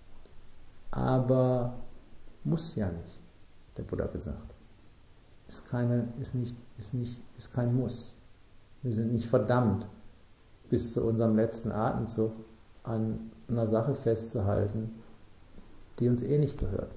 aber muss ja nicht, der Buddha gesagt. Ist keine, ist nicht, ist nicht, ist kein Muss. Wir sind nicht verdammt, bis zu unserem letzten Atemzug an einer Sache festzuhalten, die uns eh nicht gehört.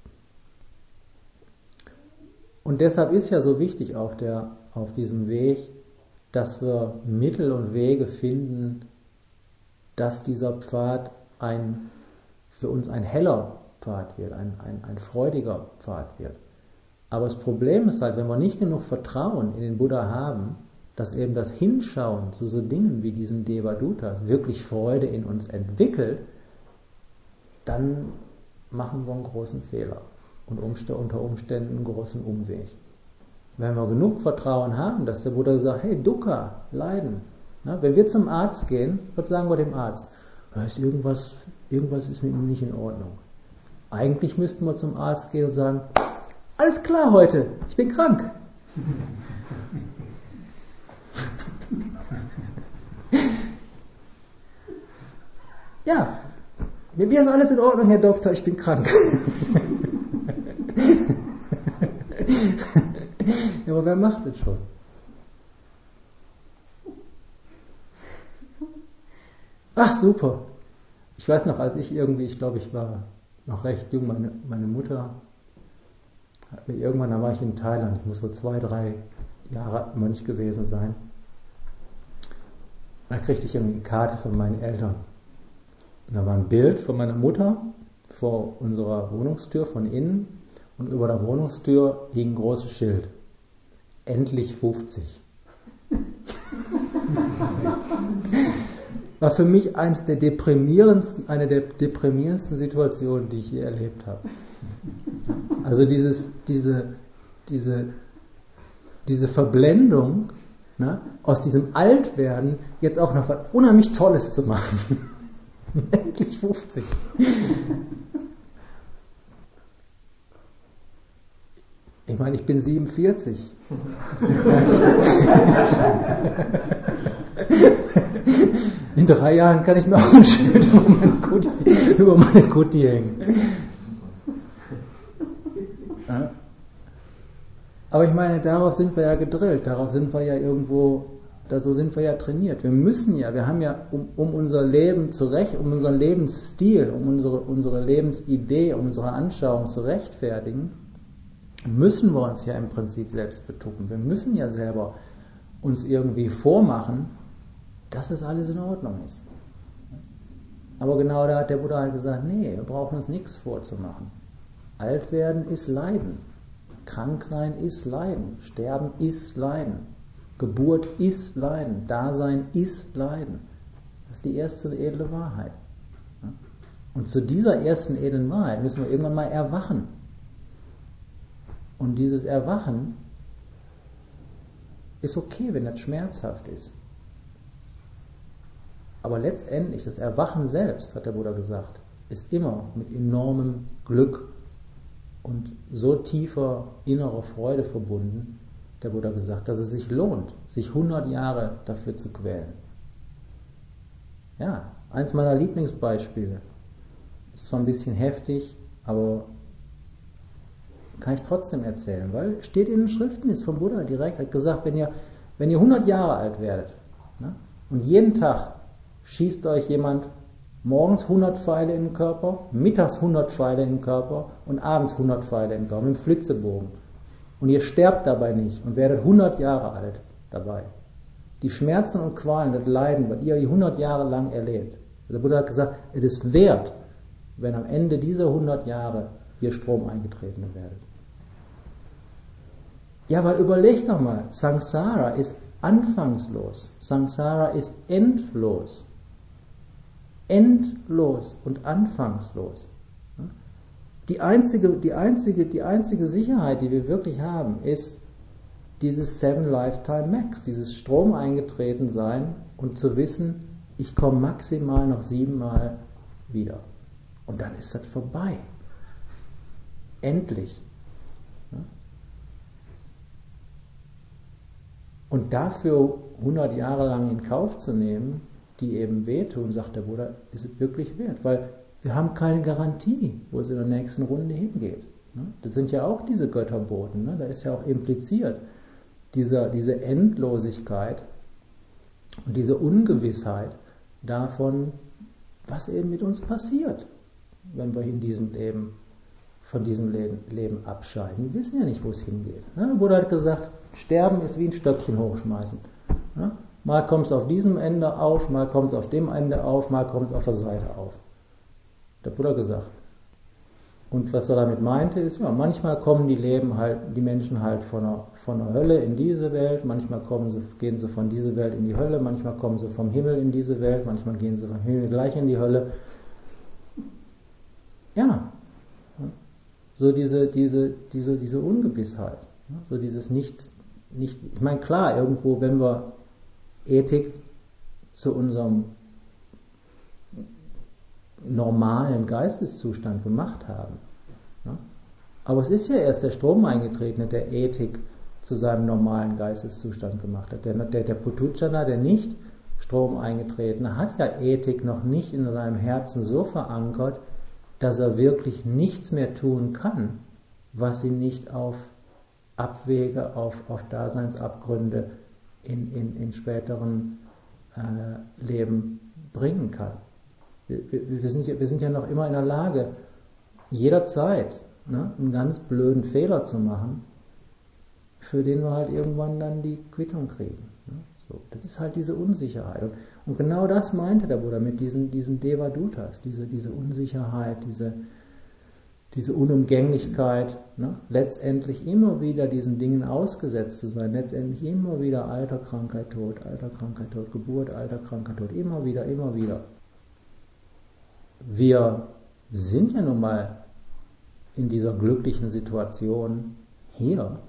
Und deshalb ist ja so wichtig auf, der, auf diesem Weg, dass wir Mittel und Wege finden, dass dieser Pfad ein, für uns ein heller Pfad wird, ein, ein, ein freudiger Pfad wird. Aber das Problem ist halt, wenn wir nicht genug Vertrauen in den Buddha haben, dass eben das Hinschauen zu so Dingen wie diesen Devadutas wirklich Freude in uns entwickelt, dann machen wir einen großen Fehler und unter Umständen einen großen Umweg. Wenn wir genug Vertrauen haben, dass der Buddha sagt, hey, Dukkha, Leiden. Na, wenn wir zum Arzt gehen, was sagen wir dem Arzt? Da ist irgendwas, irgendwas ist mit ihm nicht in Ordnung. Eigentlich müssten wir zum Arzt gehen und sagen, alles klar heute, ich bin krank. Ja, mit mir ist alles in Ordnung, Herr Doktor, ich bin krank. Ja, aber wer macht das schon? Ach, super. Ich weiß noch, als ich irgendwie, ich glaube, ich war noch recht jung, meine, meine Mutter hat mir irgendwann, da war ich in Thailand, ich muss so zwei, drei Jahre Mönch gewesen sein. da kriegte ich irgendwie eine Karte von meinen Eltern. Und da war ein Bild von meiner Mutter vor unserer Wohnungstür von innen und über der Wohnungstür hing ein großes Schild. Endlich fünfzig. War für mich eines der deprimierendsten, eine der deprimierendsten Situationen, die ich je erlebt habe. Also dieses, diese, diese, diese Verblendung, ne, aus diesem Altwerden jetzt auch noch was unheimlich Tolles zu machen. Endlich fünfzig. Ich meine, ich bin siebenundvierzig. In drei Jahren kann ich mir auch ein Schild über meine Kutti, über meine Kutti hängen. Ja. Aber ich meine, darauf sind wir ja gedrillt, darauf sind wir ja irgendwo, da so sind wir ja trainiert. Wir müssen ja, wir haben ja, um, um unser Leben zurecht, um unseren Lebensstil, um unsere, unsere Lebensidee, um unsere Anschauung zu rechtfertigen, müssen wir uns ja im Prinzip selbst betuppen. Wir müssen ja selber uns irgendwie vormachen, dass es alles in Ordnung ist. Aber genau da hat der Buddha halt gesagt, nee, wir brauchen uns nichts vorzumachen. Alt werden ist Leiden. Krank sein ist Leiden. Sterben ist Leiden. Geburt ist Leiden. Dasein ist Leiden. Das ist die erste edle Wahrheit. Und zu dieser ersten edlen Wahrheit müssen wir irgendwann mal erwachen. Und dieses Erwachen ist okay, wenn das schmerzhaft ist. Aber letztendlich, das Erwachen selbst, hat der Buddha gesagt, ist immer mit enormem Glück und so tiefer innerer Freude verbunden, der Buddha gesagt, dass es sich lohnt, sich hundert Jahre dafür zu quälen. Ja, eins meiner Lieblingsbeispiele, ist zwar ein bisschen heftig, aber kann ich trotzdem erzählen, weil steht in den Schriften, ist vom Buddha direkt, hat gesagt, wenn ihr, wenn ihr hundert Jahre alt werdet, ne, und jeden Tag schießt euch jemand morgens hundert Pfeile in den Körper, mittags hundert Pfeile in den Körper und abends hundert Pfeile in den Körper, mit dem Flitzebogen. Und ihr sterbt dabei nicht und werdet hundert Jahre alt dabei. Die Schmerzen und Qualen, das Leiden, was ihr hundert Jahre lang erlebt. Der Buddha hat gesagt, es ist wert, wenn am Ende dieser hundert Jahre ihr Strom eingetreten werdet. Ja, weil überlegt doch mal, Samsara ist anfangslos. Samsara ist endlos. Endlos und anfangslos. Die einzige, die einzige, die einzige Sicherheit, die wir wirklich haben, ist dieses Seven Lifetime Max, dieses Strom eingetreten sein und zu wissen, ich komme maximal noch siebenmal wieder. Und dann ist das vorbei. Endlich. Und dafür hundert Jahre lang in Kauf zu nehmen, die eben wehtun, sagt der Buddha, ist es wirklich wert, weil wir haben keine Garantie, wo es in der nächsten Runde hingeht. Das sind ja auch diese Götterboten, da ist ja auch impliziert diese, diese Endlosigkeit und diese Ungewissheit davon, was eben mit uns passiert, wenn wir in diesem Leben, von diesem Leben, Leben abscheiden. Wir wissen ja nicht, wo es hingeht. Der Buddha hat gesagt, Sterben ist wie ein Stöckchen hochschmeißen. Mal kommt es auf diesem Ende auf, mal kommt es auf dem Ende auf, mal kommt es auf der Seite auf. Der Buddha gesagt. Und was er damit meinte, ist, ja, manchmal kommen die Leben halt, die Menschen halt von der, von der Hölle in diese Welt, manchmal kommen sie, gehen sie von dieser Welt in die Hölle, manchmal kommen sie vom Himmel in diese Welt, manchmal gehen sie vom Himmel gleich in die Hölle. Ja, so diese, diese, diese, diese Ungewissheit, so dieses nicht, nicht, ich meine, klar, irgendwo, wenn wir Ethik zu unserem normalen Geisteszustand gemacht haben. Ja? Aber es ist ja erst der Strom eingetreten, der Ethik zu seinem normalen Geisteszustand gemacht hat. Der, der, der Puthujjana, der nicht Strom eingetreten hat, ja Ethik noch nicht in seinem Herzen so verankert, dass er wirklich nichts mehr tun kann, was ihn nicht auf Abwege, auf, auf Daseinsabgründe in, in, in späteren äh, Leben bringen kann. Wir, wir, sind ja, wir sind ja noch immer in der Lage, jederzeit ne, einen ganz blöden Fehler zu machen, für den wir halt irgendwann dann die Quittung kriegen. Ne? So, das ist halt diese Unsicherheit. Und, und genau das meinte der Buddha mit diesen, diesen Devadutas, diese, diese Unsicherheit, diese, diese Unumgänglichkeit, ne? Letztendlich immer wieder diesen Dingen ausgesetzt zu sein, letztendlich immer wieder Alter, Krankheit, Tod, Alter, Krankheit, Tod, Geburt, Alter, Krankheit, Tod, immer wieder, immer wieder. Wir sind ja nun mal in dieser glücklichen Situation hier,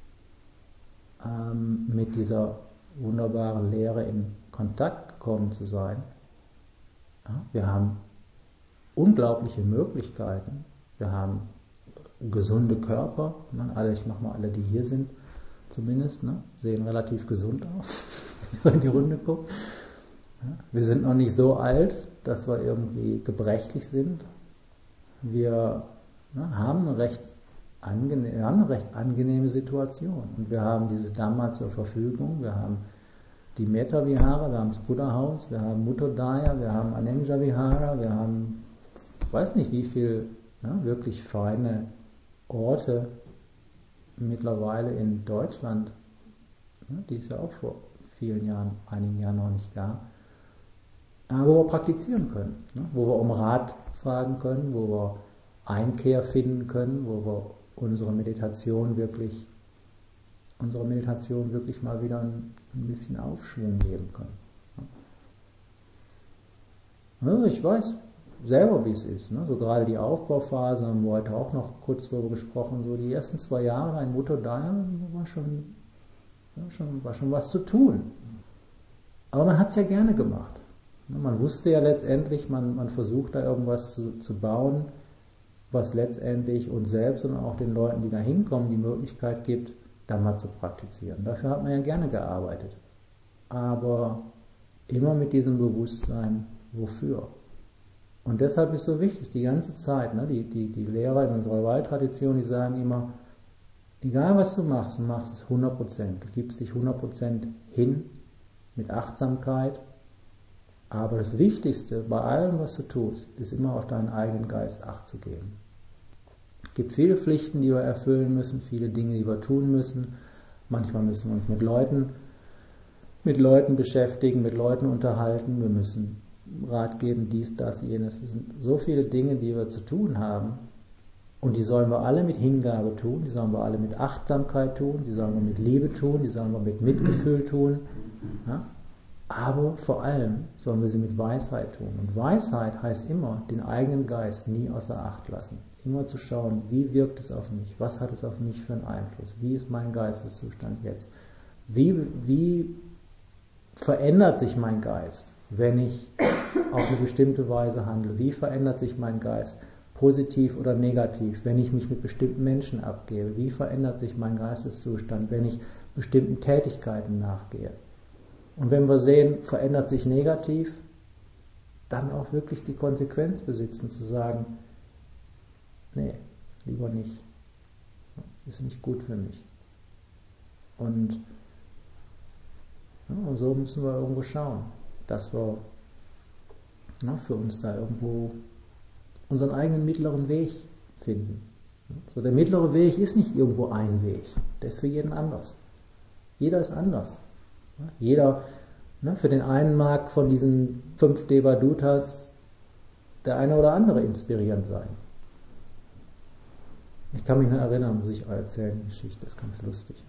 ähm, mit dieser wunderbaren Lehre in Kontakt gekommen zu sein. Ja, wir haben unglaubliche Möglichkeiten. Wir haben gesunde Körper. Ne? Alle, ich mache mal alle, die hier sind, zumindest, ne? Sehen relativ gesund aus, wenn man in die Runde guckt. Ja? Wir sind noch nicht so alt, dass wir irgendwie gebrechlich sind. Wir ne, haben eine recht angenehme, wir haben eine recht angenehme Situation. Und wir haben dieses Dhamma zur Verfügung. Wir haben die Metta Vihara, wir haben das Buddha-Haus, wir haben Muttodaya, wir haben Anemja Vihara, wir haben, ich weiß nicht wie viel, ja, wirklich feine Orte mittlerweile in Deutschland, ja, die es ja auch vor vielen Jahren, einigen Jahren noch nicht gab, wo wir praktizieren können, ne, wo wir um Rat fragen können, wo wir Einkehr finden können, wo wir unsere Meditation wirklich unsere Meditation wirklich mal wieder ein, ein bisschen Aufschwung geben können. Also ich weiß selber, wie es ist. Ne? So gerade die Aufbauphase haben wir heute auch noch kurz darüber gesprochen. So die ersten zwei Jahre in Muttodaya war schon, ja, schon, war schon was zu tun. Aber man hat es ja gerne gemacht. Man wusste ja letztendlich, man, man versucht da irgendwas zu, zu bauen, was letztendlich uns selbst und auch den Leuten, die da hinkommen, die Möglichkeit gibt, Dhamma zu praktizieren. Dafür hat man ja gerne gearbeitet. Aber immer mit diesem Bewusstsein, wofür. Und deshalb ist so wichtig, die ganze Zeit, ne, die, die, die Lehrer in unserer Waldtradition, die sagen immer, egal was du machst, du machst es hundert Prozent. Du gibst dich hundert Prozent hin mit Achtsamkeit. Aber das Wichtigste bei allem, was du tust, ist immer auf deinen eigenen Geist Acht zu geben. Es gibt viele Pflichten, die wir erfüllen müssen, viele Dinge, die wir tun müssen. Manchmal müssen wir uns mit Leuten, mit Leuten beschäftigen, mit Leuten unterhalten. Wir müssen Rat geben, dies, das, jenes. Es sind so viele Dinge, die wir zu tun haben. Und die sollen wir alle mit Hingabe tun, die sollen wir alle mit Achtsamkeit tun, die sollen wir mit Liebe tun, die sollen wir mit Mitgefühl tun. Ja? Aber vor allem sollen wir sie mit Weisheit tun. Und Weisheit heißt immer, den eigenen Geist nie außer Acht lassen. Immer zu schauen, wie wirkt es auf mich? Was hat es auf mich für einen Einfluss? Wie ist mein Geisteszustand jetzt? Wie, wie verändert sich mein Geist, wenn ich auf eine bestimmte Weise handle? Wie verändert sich mein Geist, positiv oder negativ, wenn ich mich mit bestimmten Menschen abgebe? Wie verändert sich mein Geisteszustand, wenn ich bestimmten Tätigkeiten nachgehe? Und wenn wir sehen, verändert sich negativ, dann auch wirklich die Konsequenz besitzen, zu sagen, nee, lieber nicht. Ist nicht gut für mich. Und, ja, und so müssen wir irgendwo schauen, dass wir na, für uns da irgendwo unseren eigenen mittleren Weg finden. So, der mittlere Weg ist nicht irgendwo ein Weg, der ist für jeden anders. Jeder ist anders. Jeder, ne, für den einen mag von diesen fünf Devadutas der eine oder andere inspirierend sein. Ich kann mich noch erinnern, muss ich erzählen, die Geschichte ist ganz lustig.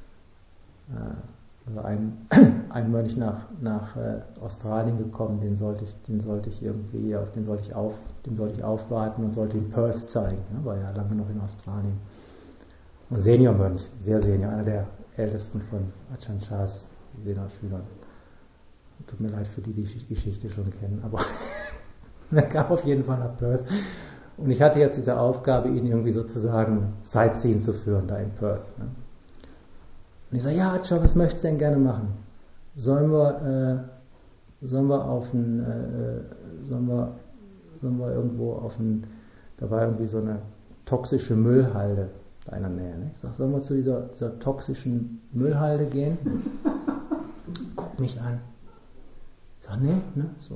Also ein, ein Mönch nach, nach Australien gekommen, den sollte ich, den sollte ich irgendwie, auf den sollte ich auf, den sollte ich aufwarten und sollte ihm Perth zeigen. Ja, war ja lange noch in Australien. Ein Senior-Mönch, sehr Senior, einer der ältesten von Ajahn Chahs Schülern. Tut mir leid für die, die die Geschichte schon kennen, aber er kam auf jeden Fall nach Perth. Und ich hatte jetzt diese Aufgabe, ihn irgendwie sozusagen Sightseeing zu führen, da in Perth. Ne? Und ich sage, ja, Ajahn, was möchtest du denn gerne machen? Sollen wir, äh, sollen wir auf ein, äh, sollen wir, sollen wir irgendwo auf ein, da war irgendwie so eine toxische Müllhalde da in der Nähe. Ne? Ich sage, sollen wir zu dieser, dieser toxischen Müllhalde gehen? Guck mich an. Ich sage, nee, ne? So.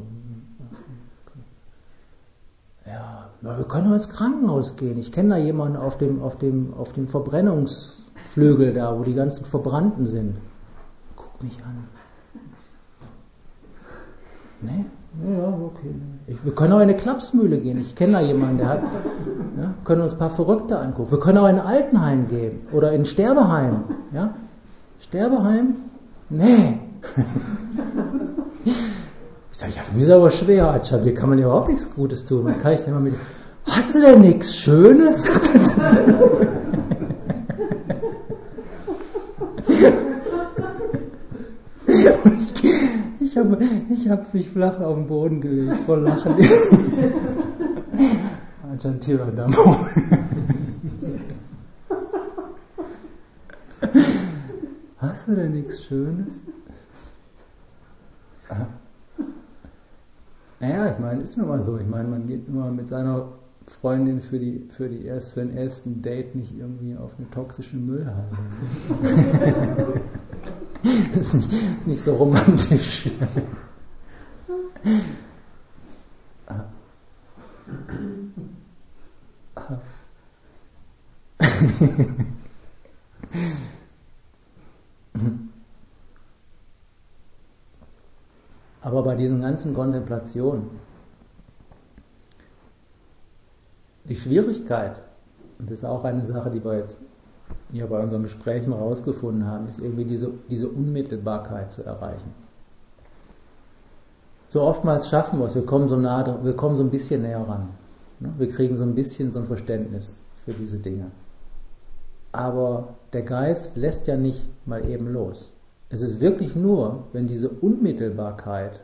Ja, na, wir können doch ins Krankenhaus gehen. Ich kenne da jemanden auf dem, auf dem, auf dem Verbrennungsflügel da, wo die ganzen Verbrannten sind. Guck mich an. Nee, ja, okay. Ich, wir können auch in eine Klapsmühle gehen. Ich kenne da jemanden, der hat, ja, können uns ein paar Verrückte angucken. Wir können auch in ein Altenheim gehen oder in ein Sterbeheim. Ja? Sterbeheim? Nee. Ich sage, ja, du bist aber schwer, Atschab, hier kann man ja überhaupt nichts Gutes tun. Was kann ich denn mal mit... Hast du denn nichts Schönes? ich ich habe ich hab mich flach auf den Boden gelegt vor Lachen. Ajahn Tiradamo. Hast du denn nichts Schönes? Naja, ich meine, ist nun mal so. Ich meine, man geht immer mit seiner Freundin für die für die erst für den ersten Date nicht irgendwie auf eine toxische Müllhalde. Das ist nicht, das ist nicht so romantisch. Ah. Ah. Aber bei diesen ganzen Kontemplationen, die Schwierigkeit, und das ist auch eine Sache, die wir jetzt hier bei unseren Gesprächen herausgefunden haben, ist irgendwie diese, diese Unmittelbarkeit zu erreichen. So oftmals schaffen wir es, wir kommen so nah, wir kommen so ein bisschen näher ran. Wir kriegen so ein bisschen so ein Verständnis für diese Dinge. Aber der Geist lässt ja nicht mal eben los. Es ist wirklich nur, wenn diese Unmittelbarkeit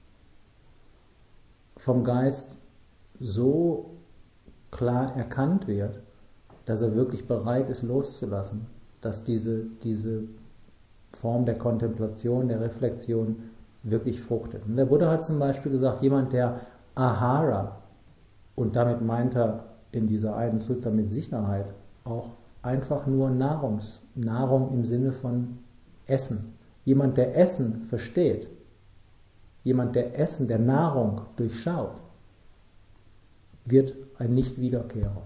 vom Geist so klar erkannt wird, dass er wirklich bereit ist loszulassen, dass diese, diese Form der Kontemplation, der Reflexion wirklich fruchtet. Und der Buddha hat zum Beispiel gesagt, jemand, der Ahara, und damit meint er in dieser einen Sutta mit Sicherheit auch einfach nur Nahrungs, Nahrung im Sinne von Essen. Jemand, der Essen versteht, jemand, der Essen, der Nahrung durchschaut, wird ein Nicht-Wiederkehrer.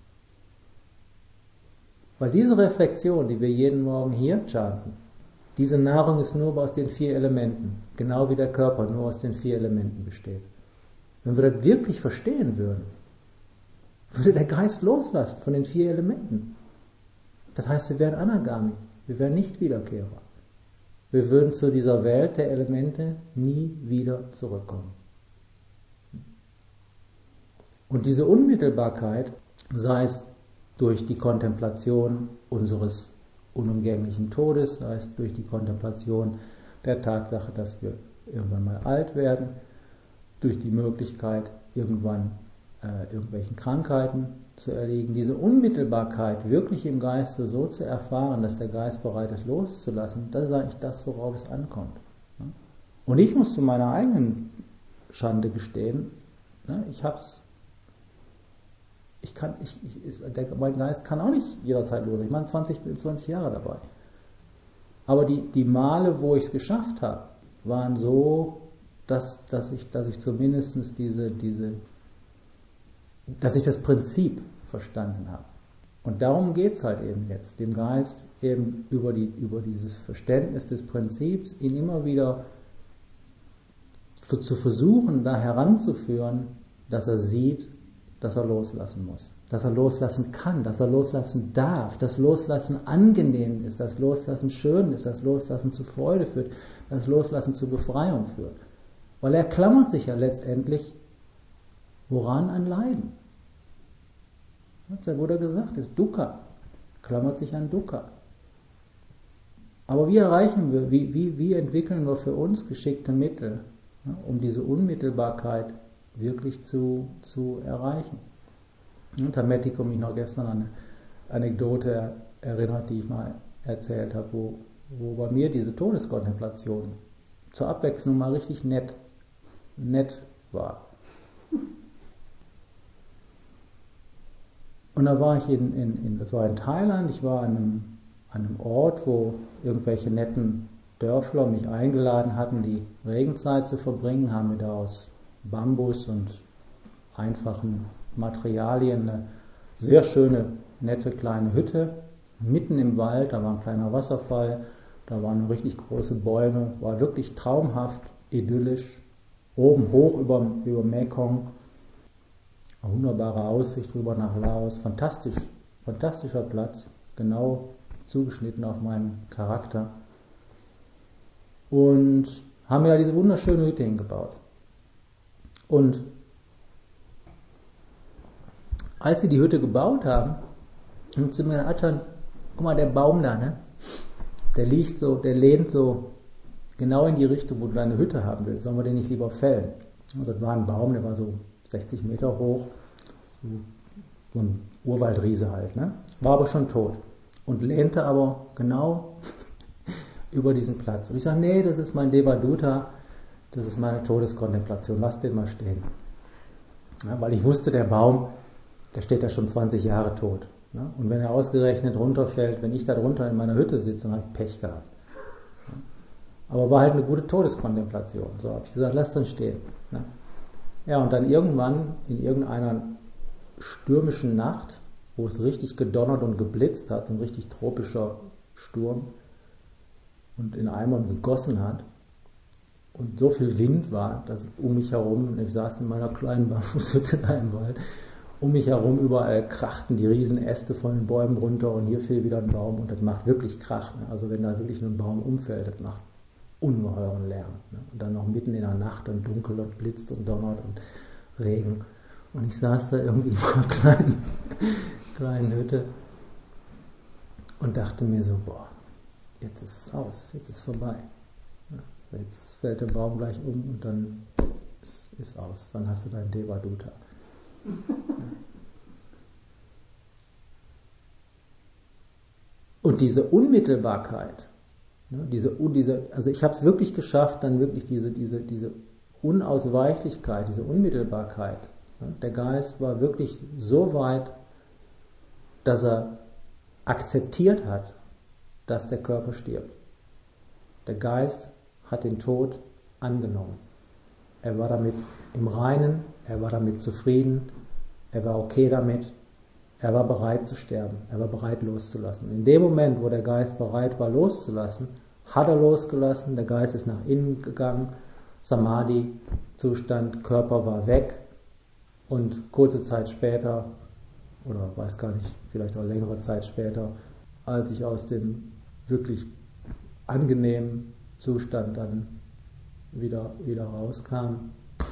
Weil diese Reflexion, die wir jeden Morgen hier chanten, diese Nahrung ist nur aus den vier Elementen, genau wie der Körper nur aus den vier Elementen besteht. Wenn wir das wirklich verstehen würden, würde der Geist loslassen von den vier Elementen. Das heißt, wir wären Anagami, wir wären Nicht-Wiederkehrer. Wir würden zu dieser Welt der Elemente nie wieder zurückkommen. Und diese Unmittelbarkeit, sei es durch die Kontemplation unseres unumgänglichen Todes, sei es durch die Kontemplation der Tatsache, dass wir irgendwann mal alt werden, durch die Möglichkeit, irgendwann äh, irgendwelchen Krankheiten zu erliegen, diese Unmittelbarkeit wirklich im Geiste so zu erfahren, dass der Geist bereit ist loszulassen, das ist eigentlich das, worauf es ankommt. Und ich muss zu meiner eigenen Schande gestehen, ich hab's Ich kann, ich, ich, der, mein Geist kann auch nicht jederzeit los. Ich meine, zwanzig, bin zwanzig Jahre dabei. Aber die, die Male, wo ich es geschafft habe, waren so, dass, dass, ich, dass ich zumindest diese, diese, dass ich das Prinzip verstanden habe. Und darum geht es halt eben jetzt, dem Geist eben über, die, über dieses Verständnis des Prinzips, ihn immer wieder für, zu versuchen, da heranzuführen, dass er sieht, dass er loslassen muss, dass er loslassen kann, dass er loslassen darf, dass Loslassen angenehm ist, dass Loslassen schön ist, dass Loslassen zu Freude führt, dass Loslassen zu Befreiung führt. Weil er klammert sich ja letztendlich woran? An Leiden. Hat der Buddha gesagt, ist Dukkha, klammert sich an Dukkha. Aber wie erreichen wir, wie, wie, wie entwickeln wir für uns geschickte Mittel, ja, um diese Unmittelbarkeit wirklich zu, zu erreichen. Und hat Mettiko mich noch gestern an eine Anekdote erinnert, die ich mal erzählt habe, wo, wo bei mir diese Todeskontemplation zur Abwechslung mal richtig nett, nett war. Und da war ich in, in, in das war in Thailand, ich war an einem, an einem Ort, wo irgendwelche netten Dörfler mich eingeladen hatten, die Regenzeit zu verbringen, haben mir da aus Bambus und einfachen Materialien eine sehr schöne, nette kleine Hütte mitten im Wald, da war ein kleiner Wasserfall, da waren richtig große Bäume, war wirklich traumhaft, idyllisch. oben hoch über, über Mekong, eine wunderbare Aussicht rüber nach Laos, fantastisch, fantastischer Platz, genau zugeschnitten auf meinen Charakter. Und haben mir da diese wunderschöne Hütte hingebaut. Und als sie die Hütte gebaut haben, haben sie mir gesagt, guck mal, der Baum da, ne? Der liegt so, der lehnt so genau in die Richtung, wo du deine Hütte haben willst. Sollen wir den nicht lieber fällen? Also das war ein Baum, der war so sechzig Meter hoch, so ein Urwaldriese halt, ne? War aber schon tot und lehnte aber genau über diesen Platz. Und ich sage, nee, das ist mein Devadatta, das ist meine Todeskontemplation, lass den mal stehen. Ja, weil ich wusste, der Baum, der steht ja schon zwanzig Jahre tot. Ne? Und wenn er ausgerechnet runterfällt, wenn ich da drunter in meiner Hütte sitze, dann habe ich Pech gehabt. Ja? Aber war halt eine gute Todeskontemplation. So habe ich gesagt, lass den stehen. Ne? Ja, und dann irgendwann in irgendeiner stürmischen Nacht, wo es richtig gedonnert und geblitzt hat, so ein richtig tropischer Sturm, und in Eimern gegossen hat und so viel Wind war, dass um mich herum, ich saß in meiner kleinen Bambushütte da im Wald, um mich herum überall krachten die Riesenäste von den Bäumen runter und hier fiel wieder ein Baum und das macht wirklich Krach. Ne? Also wenn da wirklich ein Baum umfällt, das macht ungeheuren Lärm. Ne? Und dann noch mitten in der Nacht und dunkel und blitzt und donnert und Regen. Und ich saß da irgendwie in meiner kleinen, kleinen Hütte und dachte mir so, boah, jetzt ist es aus, jetzt ist es vorbei. Ja, jetzt fällt der Baum gleich um und dann ist es aus. Dann hast du dein Devadatta. Ja. Und diese Unmittelbarkeit, ne, diese, diese, also ich habe es wirklich geschafft, dann wirklich diese, diese, diese Unausweichlichkeit, diese Unmittelbarkeit. Ne, der Geist war wirklich so weit, dass er akzeptiert hat, dass der Körper stirbt. Der Geist hat den Tod angenommen. Er war damit im Reinen, er war damit zufrieden, er war okay damit, er war bereit zu sterben, er war bereit loszulassen. In dem Moment, wo der Geist bereit war loszulassen, hat er losgelassen, der Geist ist nach innen gegangen, Samadhi-Zustand, Körper war weg und kurze Zeit später, oder weiß gar nicht, vielleicht auch längere Zeit später, als ich aus dem wirklich angenehmen Zustand dann wieder, wieder rauskam,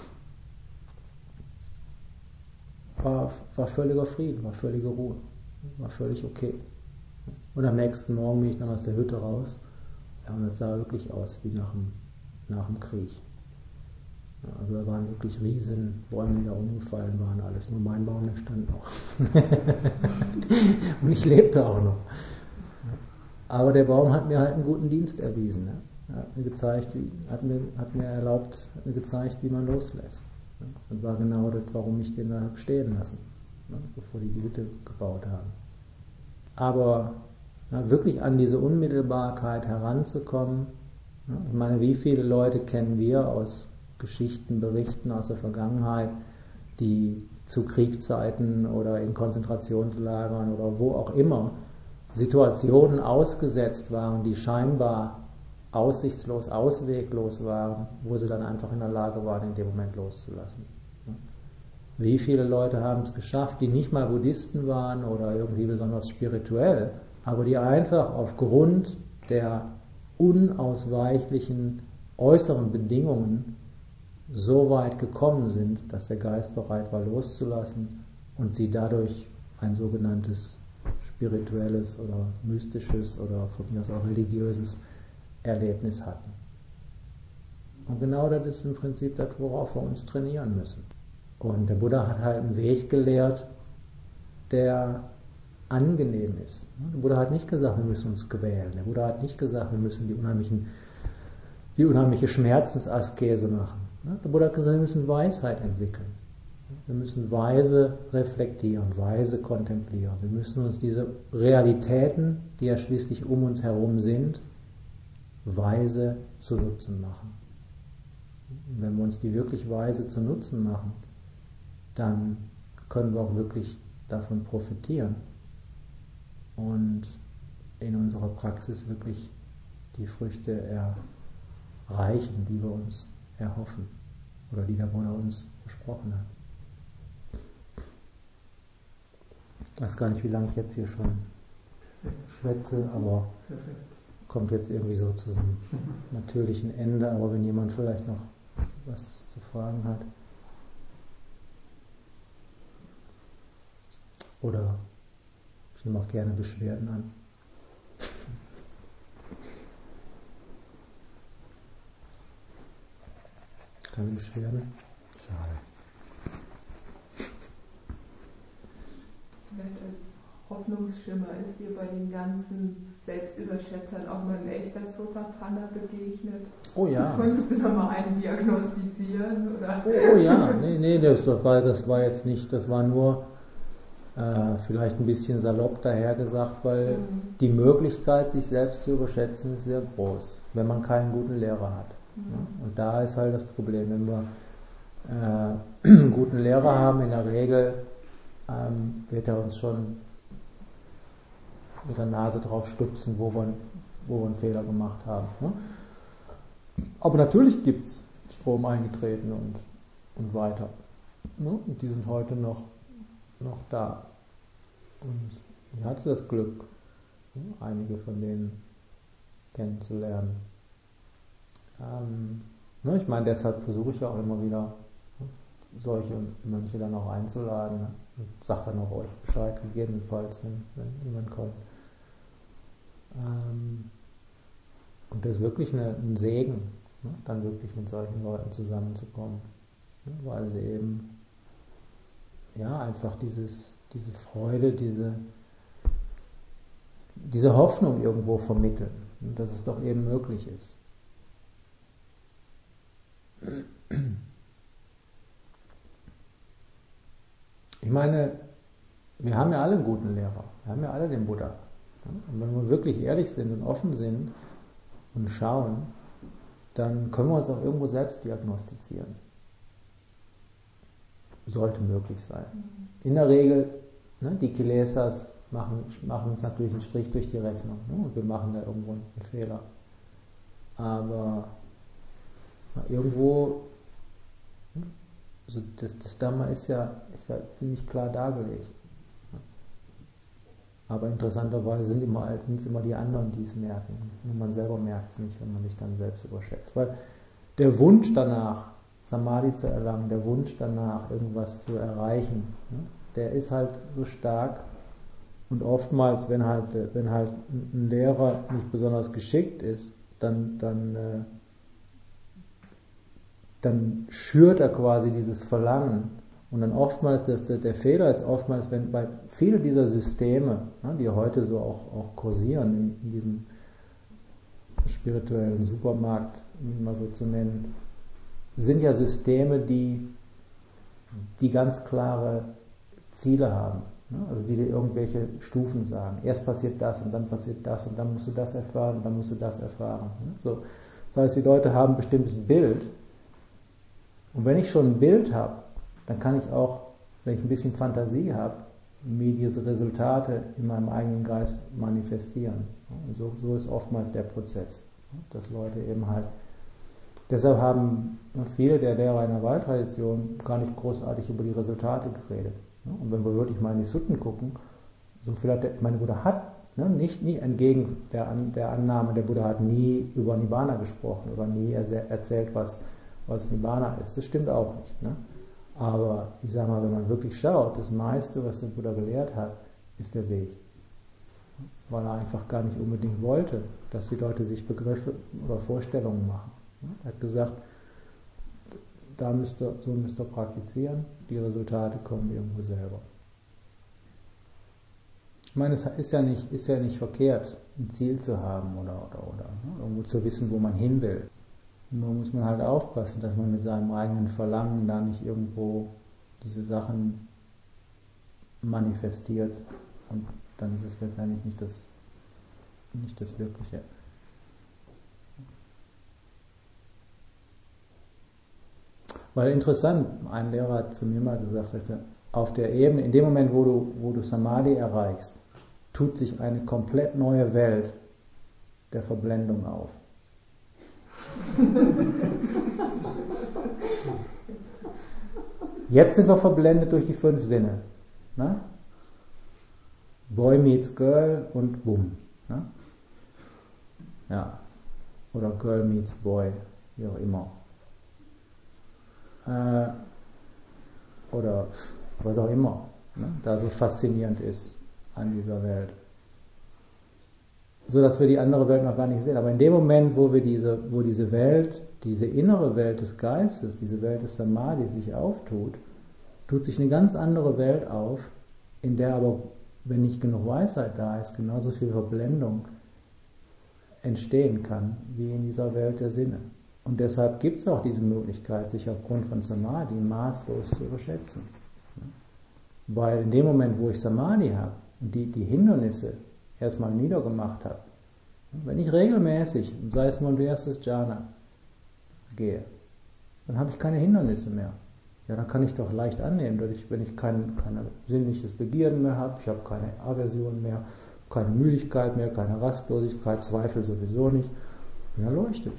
war, war völliger Frieden, war völlige Ruhe, war völlig okay. Und am nächsten Morgen bin ich dann aus der Hütte raus, ja, und das sah wirklich aus wie nach dem, nach dem Krieg. Ja, also da waren wirklich riesen Bäume, die da umgefallen waren, alles, nur mein Baum, der stand noch. Und ich lebte auch noch. Aber der Baum hat mir halt einen guten Dienst erwiesen. Ne? Er hat mir gezeigt, wie, hat mir, hat mir erlaubt, hat mir gezeigt, wie man loslässt. Ne? Und war genau das, warum ich den da habe stehen lassen, ne? Bevor die die Hütte gebaut haben. Aber na, wirklich an diese Unmittelbarkeit heranzukommen, ne? Ich meine, wie viele Leute kennen wir aus Geschichten, Berichten aus der Vergangenheit, die zu Kriegszeiten oder in Konzentrationslagern oder wo auch immer Situationen ausgesetzt waren, die scheinbar aussichtslos, ausweglos waren, wo sie dann einfach in der Lage waren, in dem Moment loszulassen. Wie viele Leute haben es geschafft, die nicht mal Buddhisten waren oder irgendwie besonders spirituell, aber die einfach aufgrund der unausweichlichen äußeren Bedingungen so weit gekommen sind, dass der Geist bereit war loszulassen und sie dadurch ein sogenanntes spirituelles oder mystisches oder von mir aus auch religiöses Erlebnis hatten. Und genau das ist im Prinzip das, worauf wir uns trainieren müssen. Und der Buddha hat halt einen Weg gelehrt, der angenehm ist. Der Buddha hat nicht gesagt, wir müssen uns quälen. Der Buddha hat nicht gesagt, wir müssen die, unheimlichen, die unheimliche Schmerzensaskese machen. Der Buddha hat gesagt, wir müssen Weisheit entwickeln. Wir müssen weise reflektieren, weise kontemplieren. Wir müssen uns diese Realitäten, die ja schließlich um uns herum sind, weise zu Nutzen machen. Und wenn wir uns die wirklich weise zu Nutzen machen, dann können wir auch wirklich davon profitieren und in unserer Praxis wirklich die Früchte erreichen, die wir uns erhoffen. oder die der Buddha uns versprochen hat. Ich weiß gar nicht, wie lange ich jetzt hier schon schwätze, aber kommt jetzt irgendwie so zu einem natürlichen Ende. Aber wenn jemand vielleicht noch was zu fragen hat oder ich nehme auch gerne Beschwerden an. Keine Beschwerden? Schade. Vielleicht als Hoffnungsschimmer, ist dir bei den ganzen Selbstüberschätzern auch mal ein echter Sotapanna begegnet? Oh ja. Konntest du da mal einen diagnostizieren? Oder? Oh, oh ja, nee, nee, das war, das war jetzt nicht, das war nur äh, vielleicht ein bisschen salopp dahergesagt, weil mhm. die Möglichkeit, sich selbst zu überschätzen, ist sehr groß, wenn man keinen guten Lehrer hat. Mhm. Ja? Und da ist halt das Problem, wenn wir äh, einen guten Lehrer haben, in der Regel ähm, wird er uns schon mit der Nase drauf stupsen, wo wir, wo wir einen Fehler gemacht haben. Ne? Aber natürlich gibt es Strom eingetreten und, und weiter. Ne? Und die sind heute noch, noch da. Und ich hatte das Glück, ne? einige von denen kennenzulernen. Ähm, ne? Ich meine, deshalb versuche ich ja auch immer wieder, ne? solche Mönche dann auch einzuladen. Ne? Und sage dann auch euch Bescheid, gegebenenfalls, wenn, wenn jemand kommt. Und das ist wirklich eine, ein Segen, ne? dann wirklich mit solchen Leuten zusammenzukommen, ne? weil sie eben ja einfach dieses, diese Freude, diese, diese Hoffnung irgendwo vermitteln, ne? dass es doch eben möglich ist. Ich meine, wir haben ja alle einen guten Lehrer, wir haben ja alle den Buddha. Und wenn wir wirklich ehrlich sind und offen sind und schauen, dann können wir uns auch irgendwo selbst diagnostizieren. Sollte möglich sein. In der Regel, ne, die Kilesas machen, machen uns natürlich einen Strich durch die Rechnung, ne, und wir machen da irgendwo einen Fehler. Aber na, irgendwo, also das, das Dhamma ist ja, ist ja ziemlich klar dargelegt. Aber interessanterweise sind immer, sind es immer die anderen, die es merken. Und man selber merkt es nicht, wenn man sich dann selbst überschätzt. Weil der Wunsch danach, Samadhi zu erlangen, der Wunsch danach, irgendwas zu erreichen, der ist halt so stark. Und oftmals, wenn halt, wenn halt ein Lehrer nicht besonders geschickt ist, dann, dann, dann schürt er quasi dieses Verlangen. Und dann oftmals, das, der, der Fehler ist oftmals, wenn bei vielen dieser Systeme, ne, die heute so auch, auch kursieren, in, in diesem spirituellen Supermarkt, um mal so zu nennen, sind ja Systeme, die, die ganz klare Ziele haben. Ne? Also die dir irgendwelche Stufen sagen. Erst passiert das und dann passiert das und dann musst du das erfahren und dann musst du das erfahren. Ne? So. Das heißt, die Leute haben ein bestimmtes Bild. Und wenn ich schon ein Bild habe, dann kann ich auch, wenn ich ein bisschen Fantasie habe, mir diese Resultate in meinem eigenen Geist manifestieren. Und so, so ist oftmals der Prozess, dass Leute eben halt, deshalb haben viele der Lehrer in der Waldtradition gar nicht großartig über die Resultate geredet. Und wenn wir wirklich mal in die Sutten gucken, so vielleicht, der, mein Buddha hat, ne, nicht, nie entgegen der, der Annahme, der Buddha hat nie über Nibbana gesprochen oder nie erzählt, was, was Nibbana ist. Das stimmt auch nicht. Ne? Aber ich sage mal, wenn man wirklich schaut, das meiste, was der Buddha gelehrt hat, ist der Weg. Weil er einfach gar nicht unbedingt wollte, dass die Leute sich Begriffe oder Vorstellungen machen. Er hat gesagt, da müsst ihr, so müsst ihr praktizieren, die Resultate kommen irgendwo selber. Ich meine, es ist ja nicht, ist ja nicht verkehrt, ein Ziel zu haben oder, oder, oder ne? irgendwo zu wissen, wo man hin will. Nur muss man halt aufpassen, dass man mit seinem eigenen Verlangen da nicht irgendwo diese Sachen manifestiert. Und dann ist es letztendlich nicht das, nicht das Wirkliche. Weil interessant, ein Lehrer hat zu mir mal gesagt, auf der Ebene, in dem Moment, wo du, wo du Samadhi erreichst, tut sich eine komplett neue Welt der Verblendung auf. Jetzt sind wir verblendet durch die fünf Sinne. Ne? Boy meets Girl und Boom. Ne? Ja. Oder Girl meets Boy, wie auch immer. Äh, oder was auch immer, ne? Da so faszinierend ist an dieser Welt. So dass wir die andere Welt noch gar nicht sehen. Aber in dem Moment, wo wir diese, wo diese Welt, diese innere Welt des Geistes, diese Welt des Samadhi sich auftut, tut sich eine ganz andere Welt auf, in der aber, wenn nicht genug Weisheit da ist, genauso viel Verblendung entstehen kann, wie in dieser Welt der Sinne. Und deshalb gibt es auch diese Möglichkeit, sich aufgrund von Samadhi maßlos zu überschätzen. Weil in dem Moment, wo ich Samadhi habe und die, die Hindernisse erstmal niedergemacht habe, wenn ich regelmäßig, sei es nur ein erstes Jhana, gehe, dann habe ich keine Hindernisse mehr. Ja, dann kann ich doch leicht annehmen, dass ich, wenn ich kein, kein sinnliches Begehren mehr habe, ich habe keine Aversion mehr, keine Müdigkeit mehr, keine Rastlosigkeit, Zweifel sowieso nicht, bin erleuchtet.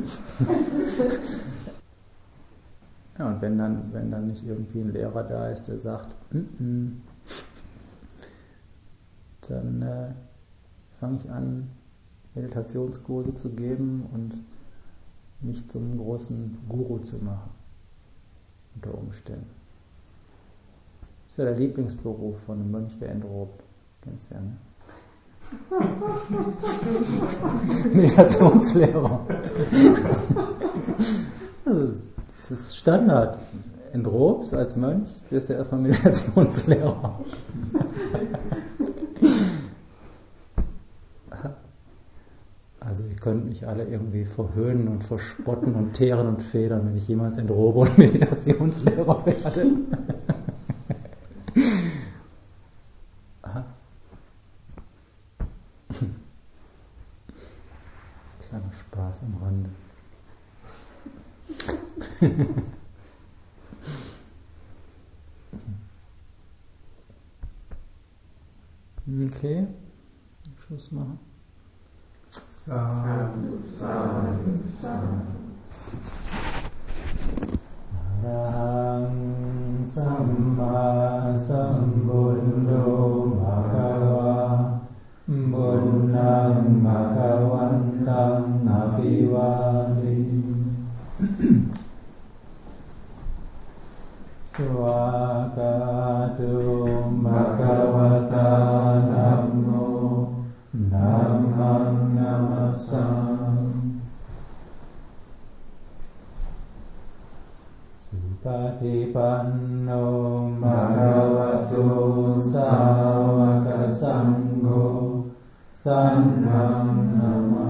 Ja, und wenn dann, wenn dann nicht irgendwie ein Lehrer da ist, der sagt, mm-mm, dann äh, fange ich an, Meditationskurse zu geben und mich zum großen Guru zu machen, unter Umständen. Das ist ja der Lieblingsberuf von einem Mönch, der entrobt. Kennst du ja, ne? Meditationslehrer. Das ist Standard. Entrobst als Mönch, wirst du erstmal Meditationslehrer. Also ihr könnt mich alle irgendwie verhöhnen und verspotten und teeren und federn, wenn ich jemals entrobe und Meditationslehrer werde. Aha. Kleiner Spaß am Rande. Okay, Schluss machen. Sadhu, sadhu, sadhu. Arahang Samma Sambuddho Bhagava Buddhang Bhagavantang Abhivadi Swakatu Bhagavata Nammo Namang Namasam Supatipanno Bhagavato Sāvaka Sangho Sangham Namami